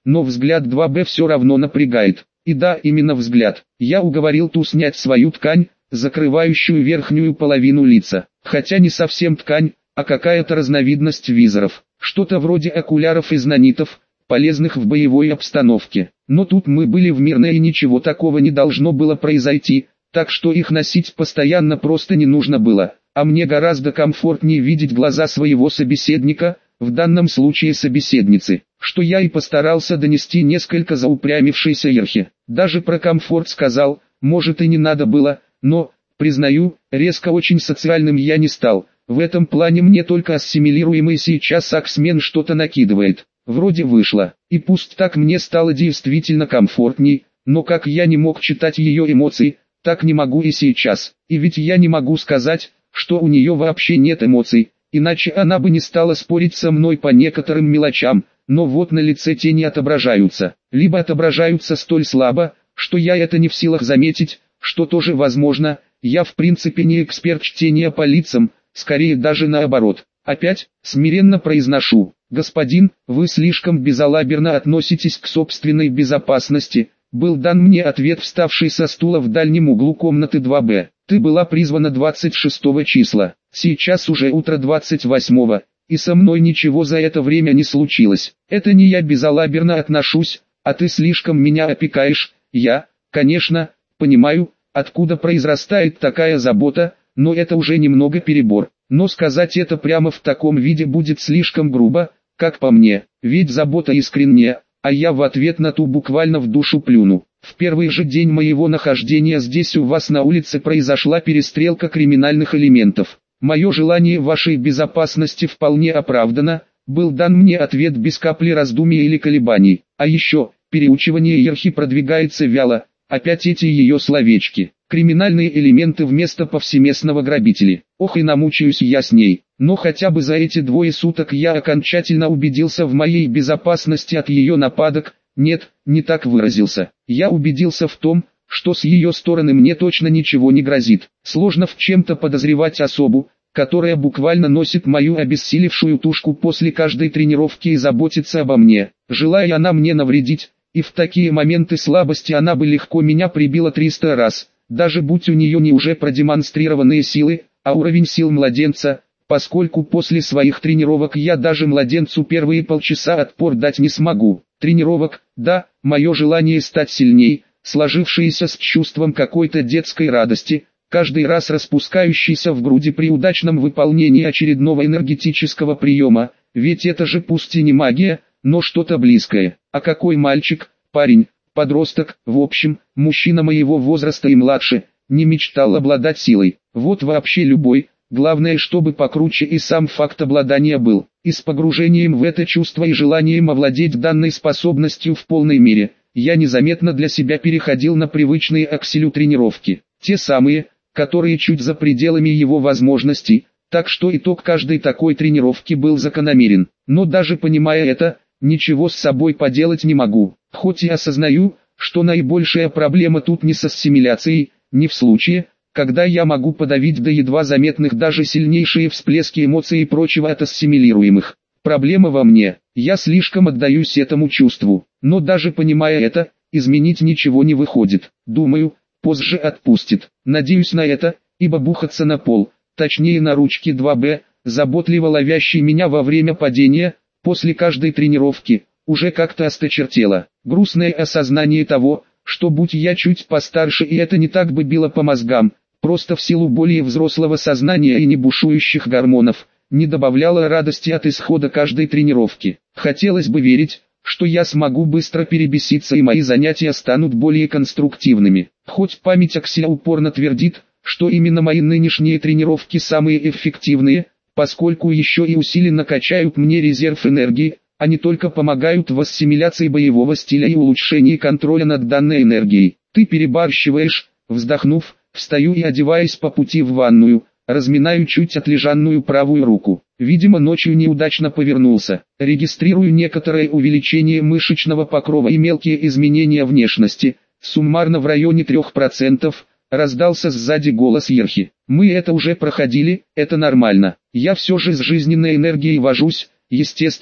но взгляд два бэ все равно напрягает. И да, именно взгляд. Я уговорил ту снять свою ткань, закрывающую верхнюю половину лица. Хотя не совсем ткань, а какая-то разновидность визоров. Что-то вроде окуляров из нанитов, полезных в боевой обстановке. Но тут мы были в мирной и ничего такого не должно было произойти, так что их носить постоянно просто не нужно было. А мне гораздо комфортнее видеть глаза своего собеседника, в данном случае собеседницы, что я и постарался донести несколько заупрямившейся Ерхе. Даже про комфорт сказал, может и не надо было, но, признаю, резко очень социальным я не стал. В этом плане мне только ассимилируемый сейчас аксмен что-то накидывает. Вроде вышло, и пусть так мне стало действительно комфортней, но как я не мог читать ее эмоции, так не могу и сейчас. И ведь я не могу сказать, что у нее вообще нет эмоций, иначе она бы не стала спорить со мной по некоторым мелочам, но вот на лице тени отображаются, либо отображаются столь слабо, что я это не в силах заметить, что тоже возможно. Я в принципе не эксперт чтения по лицам, скорее даже наоборот. Опять, смиренно произношу, господин, вы слишком безалаберно относитесь к собственной безопасности. Был дан мне ответ, вставший со стула в дальнем углу комнаты два бэ. Ты была призвана двадцать шестого числа, сейчас уже утро двадцать восьмого, и со мной ничего за это время не случилось. Это не я безалаберно отношусь, а ты слишком меня опекаешь. Я, конечно, понимаю, откуда произрастает такая забота, но это уже немного перебор. Но сказать это прямо в таком виде будет слишком грубо, как по мне, ведь забота искренняя, а я в ответ на ту буквально в душу плюну. В первый же день моего нахождения здесь у вас на улице произошла перестрелка криминальных элементов. Мое желание вашей безопасности вполне оправдано, был дан мне ответ без капли раздумий или колебаний. А еще, переучивание Ерхи продвигается вяло, опять эти ее словечки. Криминальные элементы вместо повсеместного грабители. Ох и намучаюсь я с ней. Но хотя бы за эти двое суток я окончательно убедился в моей безопасности от ее нападок. Нет, не так выразился. Я убедился в том, что с ее стороны мне точно ничего не грозит. Сложно в чем-то подозревать особу, которая буквально носит мою обессилевшую тушку после каждой тренировки и заботится обо мне. Желая она мне навредить, и в такие моменты слабости она бы легко меня прибила триста раз. Даже будь у нее не уже продемонстрированные силы, а уровень сил младенца, поскольку после своих тренировок я даже младенцу первые полчаса отпор дать не смогу. Тренировок, да, мое желание стать сильней, сложившееся с чувством какой-то детской радости, каждый раз распускающийся в груди при удачном выполнении очередного энергетического приема, ведь это же пусть и не магия, но что-то близкое. А какой мальчик, парень, подросток, в общем, мужчина моего возраста и младше, не мечтал обладать силой. Вот вообще любой, главное чтобы покруче и сам факт обладания был. И с погружением в это чувство и желанием овладеть данной способностью в полной мере, я незаметно для себя переходил на привычные Акселю тренировки. Те самые, которые чуть за пределами его возможностей, так что итог каждой такой тренировки был закономерен. Но даже понимая это, ничего с собой поделать не могу. Хоть и осознаю, что наибольшая проблема тут не с ассимиляцией, не в случае, когда я могу подавить до едва заметных даже сильнейшие всплески эмоций и прочего от ассимилируемых. Проблема во мне, я слишком отдаюсь этому чувству, но даже понимая это, изменить ничего не выходит. Думаю, позже отпустит. Надеюсь на это, ибо бухаться на пол, точнее на ручки два бэ, заботливо ловящий меня во время падения, после каждой тренировки, уже как-то осточертело. Грустное осознание того, что будь я чуть постарше и это не так бы било по мозгам, просто в силу более взрослого сознания и не бушующих гормонов, не добавляло радости от исхода каждой тренировки. Хотелось бы верить, что я смогу быстро перебеситься и мои занятия станут более конструктивными. Хоть память Акселя упорно твердит, что именно мои нынешние тренировки самые эффективные, поскольку еще и усиленно качают мне резерв энергии, а не только помогают в ассимиляции боевого стиля и улучшении контроля над данной энергией. Ты перебарщиваешь, вздохнув, встаю и одеваясь по пути в ванную, разминаю чуть отлежанную правую руку. Видимо, ночью неудачно повернулся. Регистрирую некоторое увеличение мышечного покрова и мелкие изменения внешности, суммарно в районе трех процентов, раздался сзади голос Ерхи. Мы это уже проходили, это нормально. Я все же с жизненной энергией вожусь, естественно,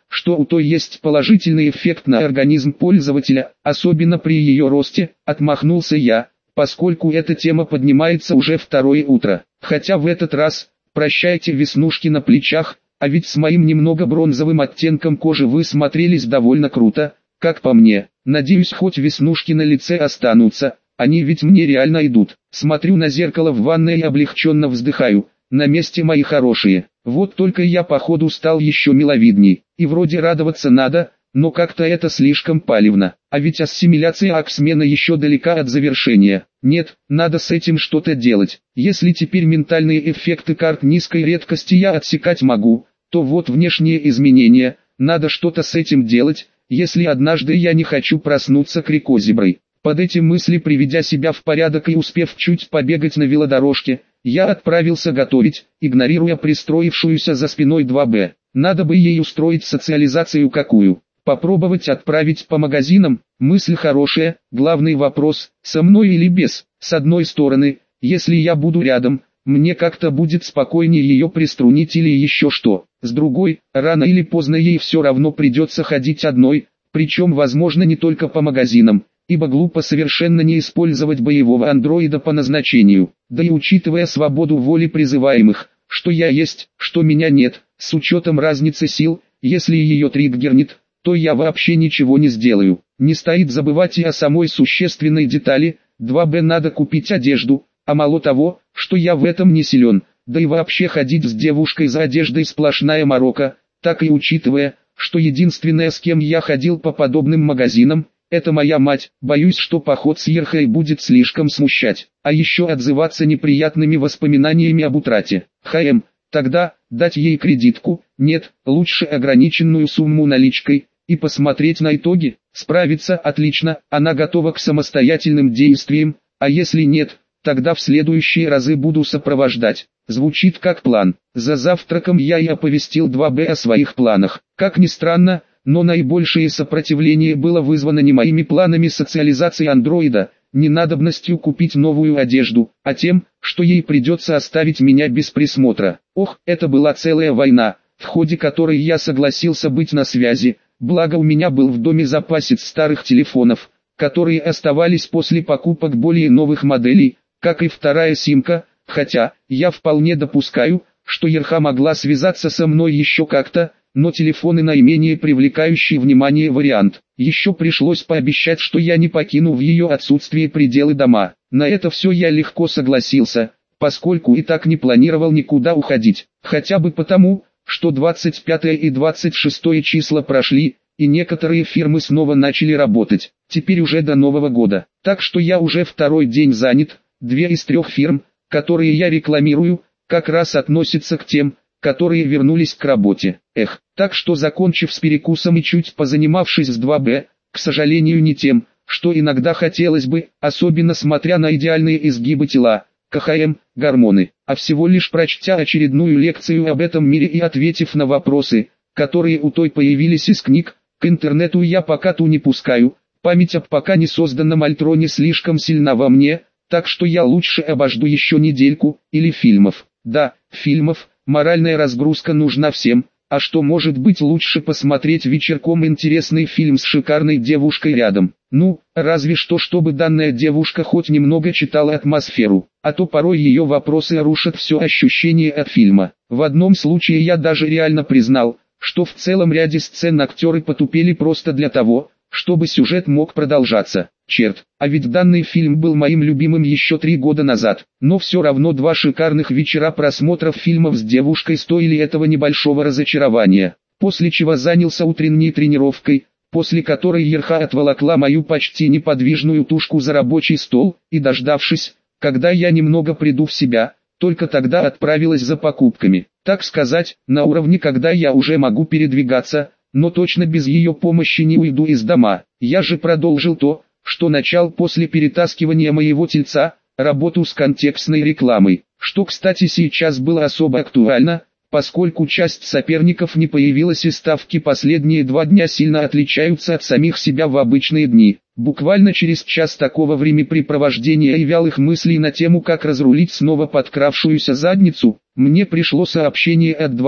что у той есть положительный эффект на организм пользователя, особенно при ее росте, отмахнулся я, поскольку эта тема поднимается уже второе утро. Хотя в этот раз, прощайте веснушки на плечах, а ведь с моим немного бронзовым оттенком кожи вы смотрелись довольно круто, как по мне. Надеюсь, хоть веснушки на лице останутся, они ведь мне реально идут. Смотрю на зеркало в ванной и облегченно вздыхаю, на месте мои хорошие. Вот только я походу стал еще миловидней, и вроде радоваться надо, но как-то это слишком палевно. А ведь ассимиляция Аксмена еще далека от завершения. Нет, надо с этим что-то делать. Если теперь ментальные эффекты карт низкой редкости я отсекать могу, то вот внешние изменения, надо что-то с этим делать, если однажды я не хочу проснуться крикозеброй. Под эти мысли, приведя себя в порядок и успев чуть побегать на велодорожке, я отправился готовить, игнорируя пристроившуюся за спиной два бэ. Надо бы ей устроить социализацию какую. Попробовать отправить по магазинам, мысль хорошая, главный вопрос, со мной или без. С одной стороны, если я буду рядом, мне как-то будет спокойнее ее приструнить или еще что. С другой, рано или поздно ей все равно придется ходить одной, причем возможно не только по магазинам, ибо глупо совершенно не использовать боевого андроида по назначению. Да и учитывая свободу воли призываемых, что я есть, что меня нет, с учетом разницы сил, если ее триггернет, то я вообще ничего не сделаю. Не стоит забывать и о самой существенной детали, два бэ надо купить одежду, а мало того, что я в этом не силен, да и вообще ходить с девушкой за одеждой сплошная морока, так и учитывая, что единственное, с кем я ходил по подобным магазинам, это моя мать, боюсь, что поход с Ерхой будет слишком смущать, а еще отзываться неприятными воспоминаниями об утрате. ХМ, тогда, дать ей кредитку, нет, лучше ограниченную сумму наличкой, и посмотреть на итоги. Справиться отлично, она готова к самостоятельным действиям, а если нет, тогда в следующие разы буду сопровождать. Звучит как план. За завтраком я и оповестил два бэ о своих планах. Как ни странно, но наибольшее сопротивление было вызвано не моими планами социализации андроида, не надобностью купить новую одежду, а тем, что ей придется оставить меня без присмотра. Ох, это была целая война, в ходе которой я согласился быть на связи, благо у меня был в доме запасец старых телефонов, которые оставались после покупок более новых моделей, как и вторая симка, хотя, я вполне допускаю, что Ерха могла связаться со мной еще как-то, но телефоны наименее привлекающий внимание вариант. Еще пришлось пообещать, что я не покину в ее отсутствие пределы дома. На это все я легко согласился, поскольку и так не планировал никуда уходить. Хотя бы потому, что двадцать пятое и двадцать шестое числа прошли, и некоторые фирмы снова начали работать. Теперь уже до Нового года. Так что я уже второй день занят. Две из трех фирм, которые я рекламирую, как раз относятся к тем, которые вернулись к работе. Эх, так что закончив с перекусом и чуть позанимавшись с два бэ, к сожалению не тем, что иногда хотелось бы, особенно смотря на идеальные изгибы тела, ка ха эм, гормоны, а всего лишь прочтя очередную лекцию об этом мире и ответив на вопросы, которые у той появились из книг, к интернету я пока ту не пускаю, память об пока не созданном Альтроне слишком сильна во мне, так что я лучше обожду еще недельку, или фильмов. Да, фильмов, моральная разгрузка нужна всем, а что может быть лучше посмотреть вечерком интересный фильм с шикарной девушкой рядом? Ну, разве что чтобы данная девушка хоть немного читала атмосферу, а то порой ее вопросы рушат все ощущение от фильма. В одном случае я даже реально признал, что в целом ряде сцен актеры потупели просто для того, чтобы сюжет мог продолжаться. Черт, а ведь данный фильм был моим любимым еще три года назад, но все равно два шикарных вечера просмотров фильмов с девушкой стоили этого небольшого разочарования. После чего занялся утренней тренировкой, после которой Ерха отволокла мою почти неподвижную тушку за рабочий стол, и дождавшись, когда я немного приду в себя, только тогда отправилась за покупками. Так сказать, на уровне, когда я уже могу передвигаться, но точно без ее помощи не уйду из дома. Я же продолжил то, что начал после перетаскивания моего тельца, работу с контекстной рекламой, что, кстати, сейчас было особо актуально, поскольку часть соперников не появилась и ставки последние два дня сильно отличаются от самих себя в обычные дни. Буквально через час такого времяпрепровождения и вялых мыслей на тему, как разрулить снова подкравшуюся задницу, мне пришло сообщение от два бэ.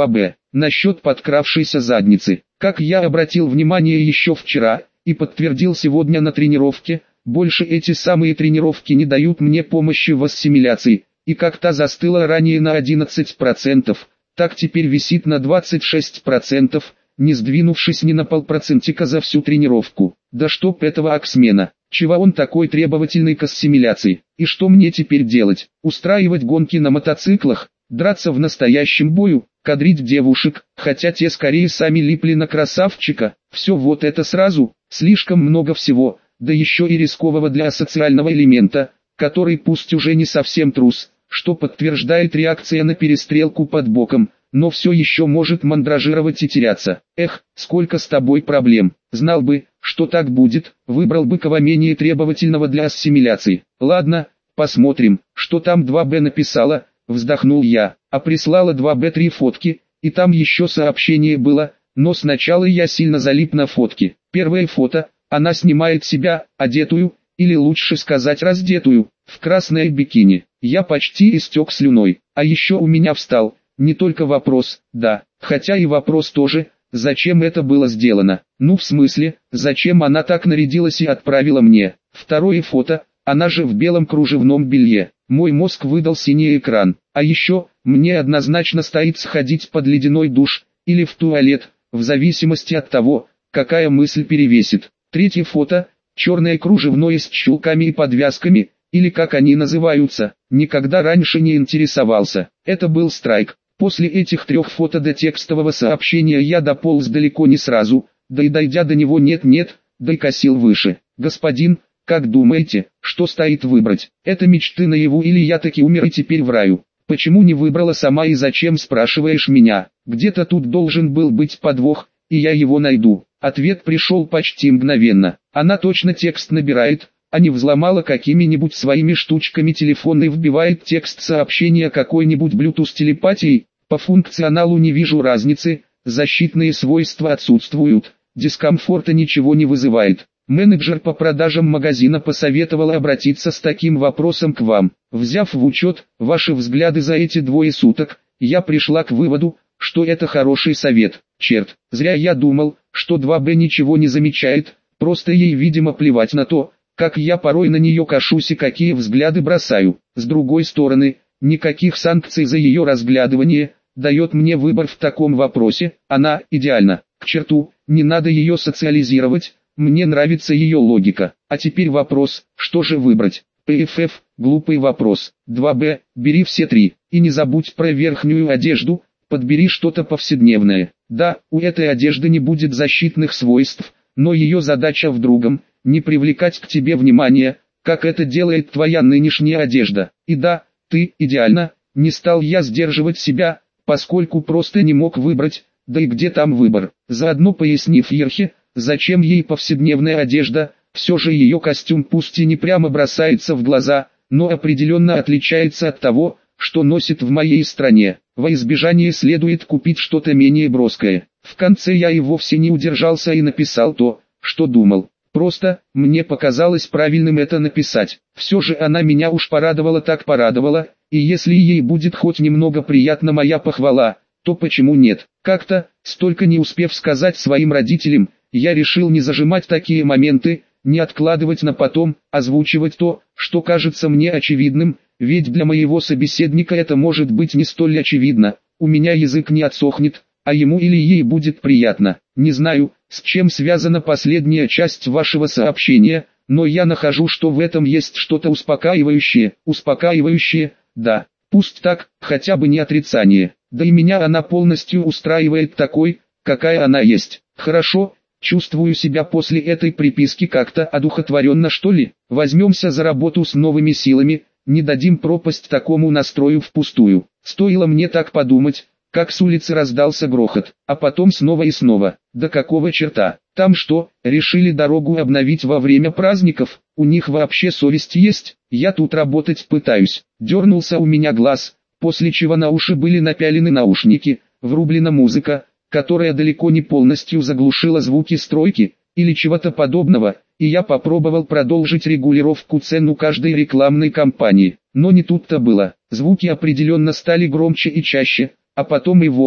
насчет подкравшейся задницы. Как я обратил внимание еще вчера, и подтвердил сегодня на тренировке, больше эти самые тренировки не дают мне помощи в ассимиляции, и как та застыла ранее на одиннадцать процентов, так теперь висит на двадцать шесть процентов, не сдвинувшись ни на полпроцентика за всю тренировку. Да чтоб этого Аксмена, чего он такой требовательный к ассимиляции, и что мне теперь делать? Устраивать гонки на мотоциклах, драться в настоящем бою, кадрить девушек, хотя те скорее сами липли на красавчика, все вот это сразу, слишком много всего, да еще и рискового для социального элемента, который пусть уже не совсем трус, что подтверждает реакция на перестрелку под боком, но все еще может мандражировать и теряться. Эх, сколько с тобой проблем, знал бы, что так будет, выбрал бы кого менее требовательного для ассимиляции. Ладно, посмотрим, что там два бэ написала, вздохнул я, а прислала два бэ три фотки, и там еще сообщение было, но сначала я сильно залип на фотки. Первое фото, она снимает себя, одетую, или лучше сказать раздетую, в красное бикини. Я почти истек слюной, а еще у меня встал, не только вопрос, да, хотя и вопрос тоже, зачем это было сделано. Ну в смысле, зачем она так нарядилась и отправила мне. Второе фото, она же в белом кружевном белье. Мой мозг выдал синий экран. А еще, мне однозначно стоит сходить под ледяной душ, или в туалет, в зависимости от того, какая мысль перевесит. Третье фото, черное кружевное с чулками и подвязками, или как они называются, никогда раньше не интересовался. Это был страйк. После этих трех фото до текстового сообщения я дополз далеко не сразу, да и дойдя до него нет-нет, да и косил выше. Господин, как думаете, что стоит выбрать? Это мечты наяву или я таки умер и теперь в раю? Почему не выбрала сама и зачем спрашиваешь меня? Где-то тут должен был быть подвох, и я его найду. Ответ пришел почти мгновенно. Она точно текст набирает, а не взломала какими-нибудь своими штучками телефон и вбивает текст сообщения какой-нибудь Bluetooth телепатией. По функционалу не вижу разницы, защитные свойства отсутствуют, дискомфорта ничего не вызывает. Менеджер по продажам магазина посоветовал обратиться с таким вопросом к вам. Взяв в учет ваши взгляды за эти двое суток, я пришла к выводу, что это хороший совет. Черт, зря я думал, что два бэ ничего не замечает, просто ей видимо плевать на то, как я порой на нее кашусь и какие взгляды бросаю. С другой стороны, никаких санкций за ее разглядывание, дает мне выбор в таком вопросе, она идеальна. К черту, не надо ее социализировать, мне нравится ее логика. А теперь вопрос, что же выбрать? пэ эф эф, глупый вопрос. два бэ, бери все три, и не забудь про верхнюю одежду, подбери что-то повседневное. Да, у этой одежды не будет защитных свойств, но ее задача в другом, не привлекать к тебе внимания, как это делает твоя нынешняя одежда. И да, ты идеально, не стал я сдерживать себя, поскольку просто не мог выбрать, да и где там выбор. Заодно пояснив Ерхе, зачем ей повседневная одежда, все же ее костюм пусть и не прямо бросается в глаза, но определенно отличается от того, что носит в моей стране. Во избежание следует купить что-то менее броское. В конце я и вовсе не удержался и написал то, что думал. Просто, мне показалось правильным это написать. Все же она меня уж порадовала так порадовала, и если ей будет хоть немного приятна моя похвала, то почему нет? Как-то, столько не успев сказать своим родителям, я решил не зажимать такие моменты, не откладывать на потом, озвучивать то, что кажется мне очевидным, ведь для моего собеседника это может быть не столь очевидно. У меня язык не отсохнет, а ему или ей будет приятно. Не знаю, с чем связана последняя часть вашего сообщения, но я нахожу, что в этом есть что-то успокаивающее. Успокаивающее, да, пусть так, хотя бы не отрицание. Да и меня она полностью устраивает такой, какая она есть. Хорошо, чувствую себя после этой приписки как-то одухотворенно, что ли. Возьмемся за работу с новыми силами, не дадим пропасть такому настрою впустую. Стоило мне так подумать, как с улицы раздался грохот, а потом снова и снова. Да какого черта? Там что, решили дорогу обновить во время праздников? У них вообще совесть есть? Я тут работать пытаюсь. Дернулся у меня глаз, после чего на уши были напялены наушники, врублена музыка, которая далеко не полностью заглушила звуки стройки, или чего-то подобного, и я попробовал продолжить регулировку цен у каждой рекламной кампании. Но не тут-то было. Звуки определенно стали громче и чаще, а потом и вовсе,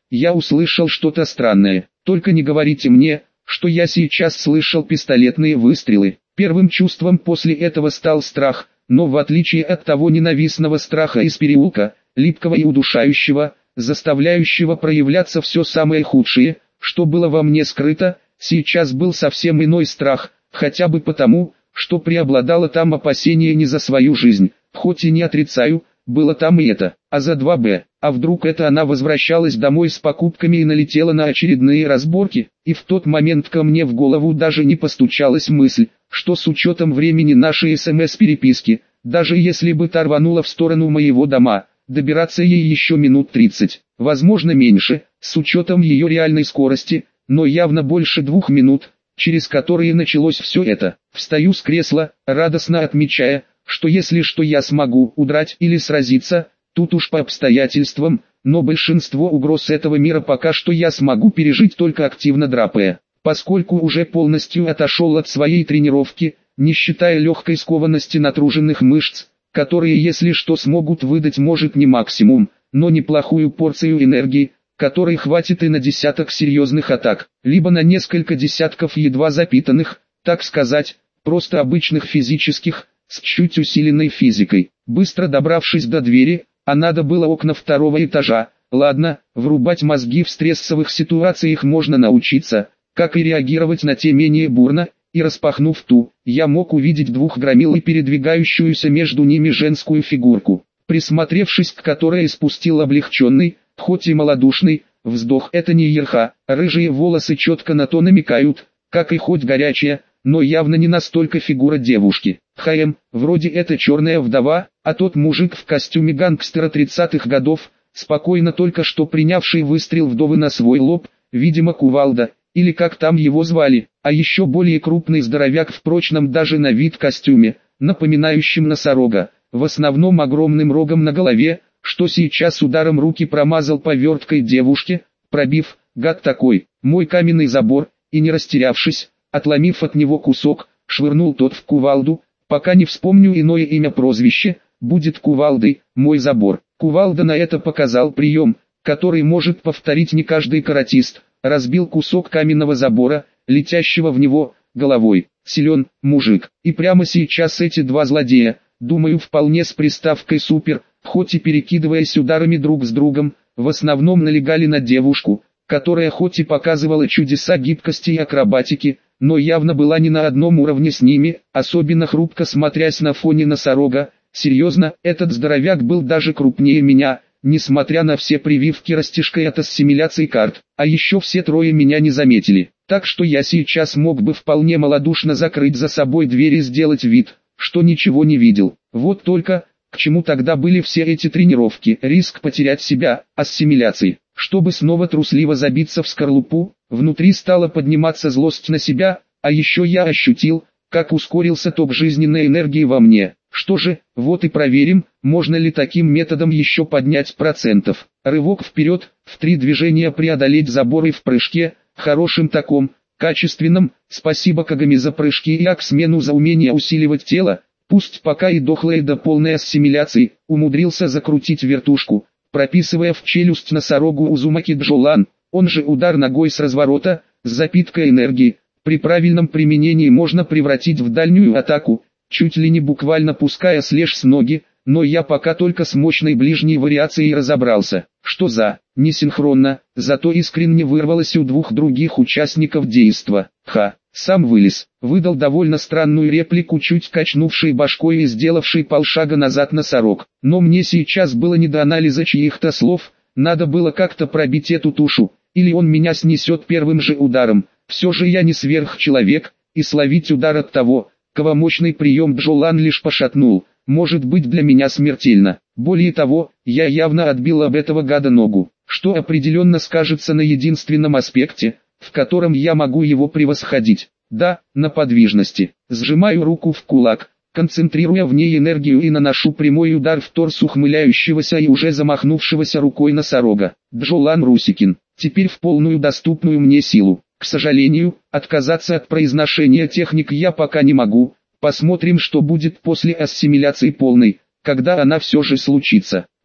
я услышал что-то странное. Только не говорите мне, что я сейчас слышал пистолетные выстрелы. Первым чувством после этого стал страх, но в отличие от того ненавистного страха из переулка, липкого и удушающего, заставляющего проявляться все самое худшее, что было во мне скрыто, сейчас был совсем иной страх, хотя бы потому, что преобладало там опасение не за свою жизнь, хоть и не отрицаю, было там и это, а за два бэ, а вдруг это она возвращалась домой с покупками и налетела на очередные разборки, и в тот момент ко мне в голову даже не постучалась мысль, что с учетом времени нашей СМС-переписки, даже если бы та рванула в сторону моего дома, добираться ей еще минут тридцать, возможно меньше, с учетом ее реальной скорости, но явно больше двух минут, через которые началось все это. Встаю с кресла, радостно отмечая, что если что я смогу удрать или сразиться, тут уж по обстоятельствам, но большинство угроз этого мира пока что я смогу пережить только активно драпая, поскольку уже полностью отошел от своей тренировки, не считая легкой скованности натруженных мышц, которые если что смогут выдать может не максимум, но неплохую порцию энергии, которой хватит и на десяток серьезных атак, либо на несколько десятков едва запитанных, так сказать, просто обычных физических, с чуть усиленной физикой. Быстро добравшись до двери, а надо было окна второго этажа, ладно, врубать мозги в стрессовых ситуациях можно научиться, как и реагировать на те менее бурно, и распахнув ту, я мог увидеть двух громил и передвигающуюся между ними женскую фигурку, присмотревшись к которой испустил облегченный, хоть и малодушный, вздох. Это не Ерха, рыжие волосы четко на то намекают, как и хоть горячая, но явно не настолько фигура девушки. ХМ, вроде это черная вдова, а тот мужик в костюме гангстера тридцатых годов, спокойно только что принявший выстрел вдовы на свой лоб, видимо кувалда, или как там его звали, а еще более крупный здоровяк в прочном даже на вид костюме, напоминающем носорога, в основном огромным рогом на голове, что сейчас ударом руки промазал поверткой девушке, пробив, гад такой, мой каменный забор, и не растерявшись, отломив от него кусок, швырнул тот в кувалду, пока не вспомню иное имя-прозвище, будет кувалдой, мой забор. Кувалда на это показал прием, который может повторить не каждый каратист, разбил кусок каменного забора, летящего в него, головой. Силен, мужик, и прямо сейчас эти два злодея, думаю вполне с приставкой «супер», хоть и перекидываясь ударами друг с другом, в основном налегали на девушку, которая хоть и показывала чудеса гибкости и акробатики, но явно была не на одном уровне с ними, особенно хрупко смотрясь на фоне носорога. Серьезно, этот здоровяк был даже крупнее меня, несмотря на все прививки растяжкой от ассимиляции карт, а еще все трое меня не заметили, так что я сейчас мог бы вполне малодушно закрыть за собой дверь и сделать вид, что ничего не видел. Вот только, к чему тогда были все эти тренировки, риск потерять себя, ассимиляции. Чтобы снова трусливо забиться в скорлупу, внутри стала подниматься злость на себя, а еще я ощутил, как ускорился ток жизненной энергии во мне. Что же, вот и проверим, можно ли таким методом еще поднять процентов. Рывок вперед, в три движения преодолеть забор и в прыжке, хорошим таком, качественном, спасибо Кагами за прыжки и Аксмену за умение усиливать тело, пусть пока и дохлое до полной ассимиляции, умудрился закрутить вертушку, прописывая в челюсть носорогу Узумаки Джолан, он же удар ногой с разворота, с запиткой энергии, при правильном применении можно превратить в дальнюю атаку, чуть ли не буквально пуская слэш с ноги, но я пока только с мощной ближней вариацией разобрался, что за, несинхронно, зато искренне вырвалось у двух других участников действа. Ха, сам вылез, выдал довольно странную реплику чуть качнувший башкой и сделавший полшага назад носорог, но мне сейчас было не до анализа чьих-то слов, надо было как-то пробить эту тушу, или он меня снесет первым же ударом, все же я не сверхчеловек, и словить удар от того, кого мощный прием Джолан лишь пошатнул, может быть для меня смертельно. Более того, я явно отбил об этого гада ногу, что определенно скажется на единственном аспекте, в котором я могу его превосходить. Да, на подвижности. Сжимаю руку в кулак, концентрируя в ней энергию и наношу прямой удар в торс ухмыляющегося и уже замахнувшегося рукой носорога. Джолан Русикин, теперь в полную доступную мне силу. К сожалению, отказаться от произношения техник я пока не могу. Посмотрим, что будет после ассимиляции полной, когда она все же случится.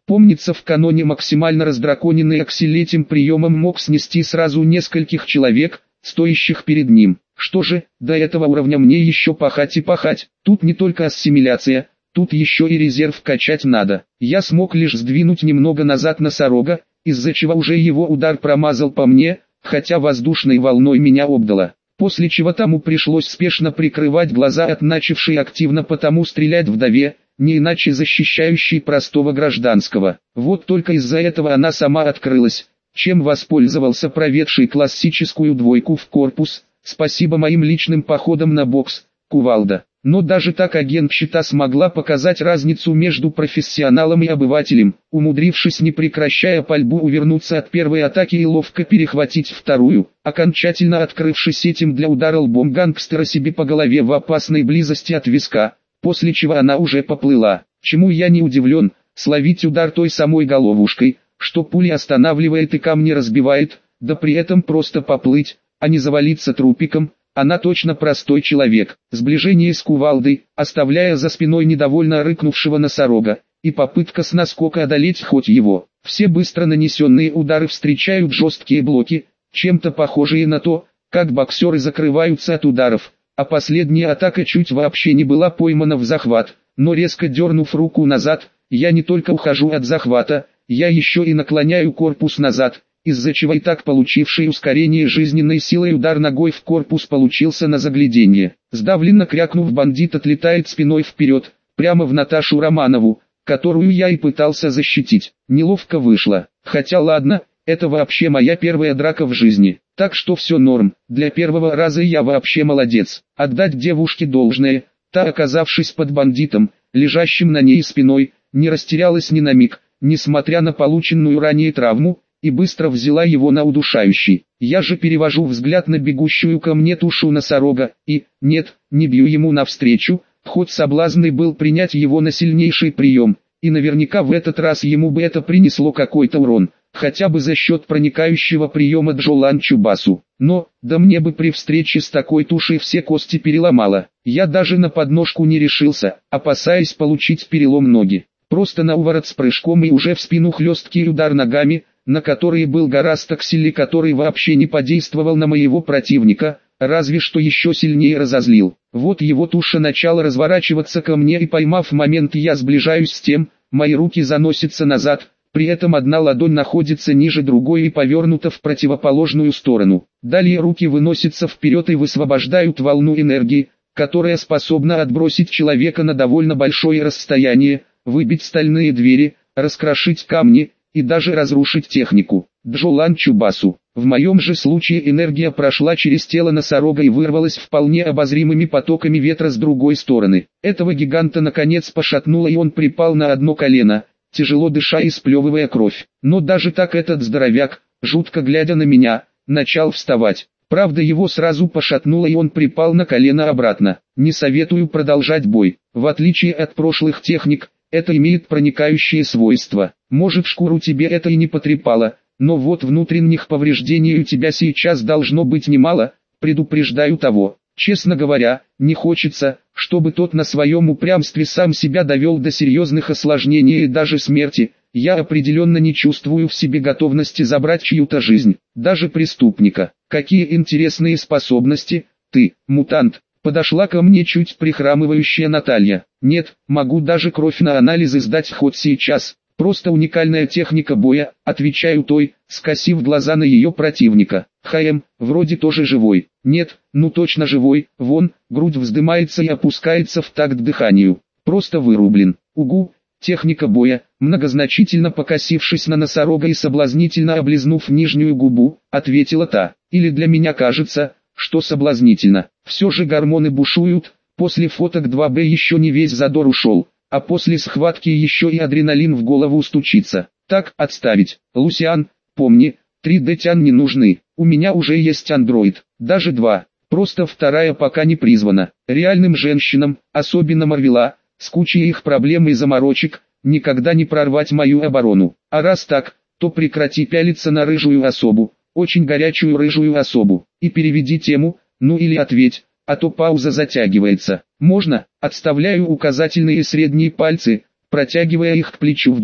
Помнится, в каноне максимально раздраконенный Аксель этим приемом мог снести сразу нескольких человек, стоящих перед ним. Что же, до этого уровня мне еще пахать и пахать. Тут не только ассимиляция, тут еще и резерв качать надо. Я смог лишь сдвинуть немного назад носорога, из-за чего уже его удар промазал по мне, хотя воздушной волной меня обдало. После чего тому пришлось спешно прикрывать глаза от начавшей активно потому стрелять вдове, не иначе защищающей простого гражданского. Вот только из-за этого она сама открылась, чем воспользовался проведший классическую двойку в корпус, спасибо моим личным походам на бокс, кувалда. Но даже так агент щита смогла показать разницу между профессионалом и обывателем, умудрившись не прекращая пальбу увернуться от первой атаки и ловко перехватить вторую, окончательно открывшись этим для удара лбом гангстера себе по голове в опасной близости от виска, после чего она уже поплыла. Чему я не удивлен, словить удар той самой головушкой, что пули останавливает и камни разбивает, да при этом просто поплыть, а не завалиться трупиком. Она точно простой человек. Сближение с кувалдой, оставляя за спиной недовольно рыкнувшего носорога, и попытка с наскока одолеть хоть его. Все быстро нанесенные удары встречают жесткие блоки, чем-то похожие на то, как боксеры закрываются от ударов, а последняя атака чуть вообще не была поймана в захват, но резко дернув руку назад, я не только ухожу от захвата, я еще и наклоняю корпус назад, из-за чего и так получивший ускорение жизненной силой удар ногой в корпус получился на загляденье. Сдавленно крякнув, бандит отлетает спиной вперед, прямо в Наташу Романову, которую я и пытался защитить. Неловко вышло, хотя ладно, это вообще моя первая драка в жизни, так что все норм, для первого раза я вообще молодец. Отдать девушке должное, та, оказавшись под бандитом, лежащим на ней спиной, не растерялась ни на миг, несмотря на полученную ранее травму, и быстро взяла его на удушающий. Я же перевожу взгляд на бегущую ко мне тушу носорога, и, нет, не бью ему навстречу, хоть соблазн и был принять его на сильнейший прием, и наверняка в этот раз ему бы это принесло какой-то урон, хотя бы за счет проникающего приема Джолан Чубасу. Но, да мне бы при встрече с такой тушей все кости переломало. Я даже на подножку не решился, опасаясь получить перелом ноги. Просто на уворот с прыжком и уже в спину хлесткий удар ногами, на который был гораздо Аксель, который вообще не подействовал на моего противника, разве что еще сильнее разозлил. Вот его туша начала разворачиваться ко мне, и поймав момент, я сближаюсь с тем, мои руки заносятся назад, при этом одна ладонь находится ниже другой и повернута в противоположную сторону. Далее руки выносятся вперед и высвобождают волну энергии, которая способна отбросить человека на довольно большое расстояние, выбить стальные двери, раскрошить камни и даже разрушить технику. Джолан Чубасу. В моем же случае энергия прошла через тело носорога и вырвалась вполне обозримыми потоками ветра с другой стороны. Этого гиганта наконец пошатнуло, и он припал на одно колено, тяжело дыша и сплевывая кровь. Но даже так этот здоровяк, жутко глядя на меня, начал вставать. Правда, его сразу пошатнуло, и он припал на колено обратно. Не советую продолжать бой. В отличие от прошлых техник, это имеет проникающие свойства. Может, шкуру тебе это и не потрепало, но вот внутренних повреждений у тебя сейчас должно быть немало, предупреждаю того. Честно говоря, не хочется, чтобы тот на своем упрямстве сам себя довел до серьезных осложнений и даже смерти. Я определенно не чувствую в себе готовности забрать чью-то жизнь, даже преступника. Какие интересные способности, ты, мутант. Подошла ко мне чуть прихрамывающая Наталья. Нет, могу даже кровь на анализы сдать хоть сейчас. Просто уникальная техника боя, отвечаю той, скосив глаза на ее противника. ХМ, вроде тоже живой. Нет, ну точно живой, вон, грудь вздымается и опускается в такт дыханию. Просто вырублен. Угу, техника боя, многозначительно покосившись на носорога и соблазнительно облизнув нижнюю губу, ответила та. Или для меня кажется, что соблазнительно. Все же гормоны бушуют, после фоток два бэ еще не весь задор ушел, а после схватки еще и адреналин в голову стучится. Так, отставить. Лусиан, помни, три дэ тян не нужны, у меня уже есть андроид, даже два, просто вторая пока не призвана. Реальным женщинам, особенно Марвела, с кучей их проблем и заморочек, никогда не прорвать мою оборону. А раз так, то прекрати пялиться на рыжую особу, очень горячую рыжую особу, и переведи тему, ну или ответь, а то пауза затягивается. Можно, отставляю указательные и средние пальцы, протягивая их к плечу вдовы.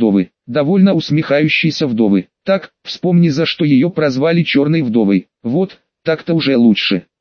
довольно усмехающейся вдовы. Так, вспомни, за что ее прозвали черной вдовой. Вот, так-то уже лучше.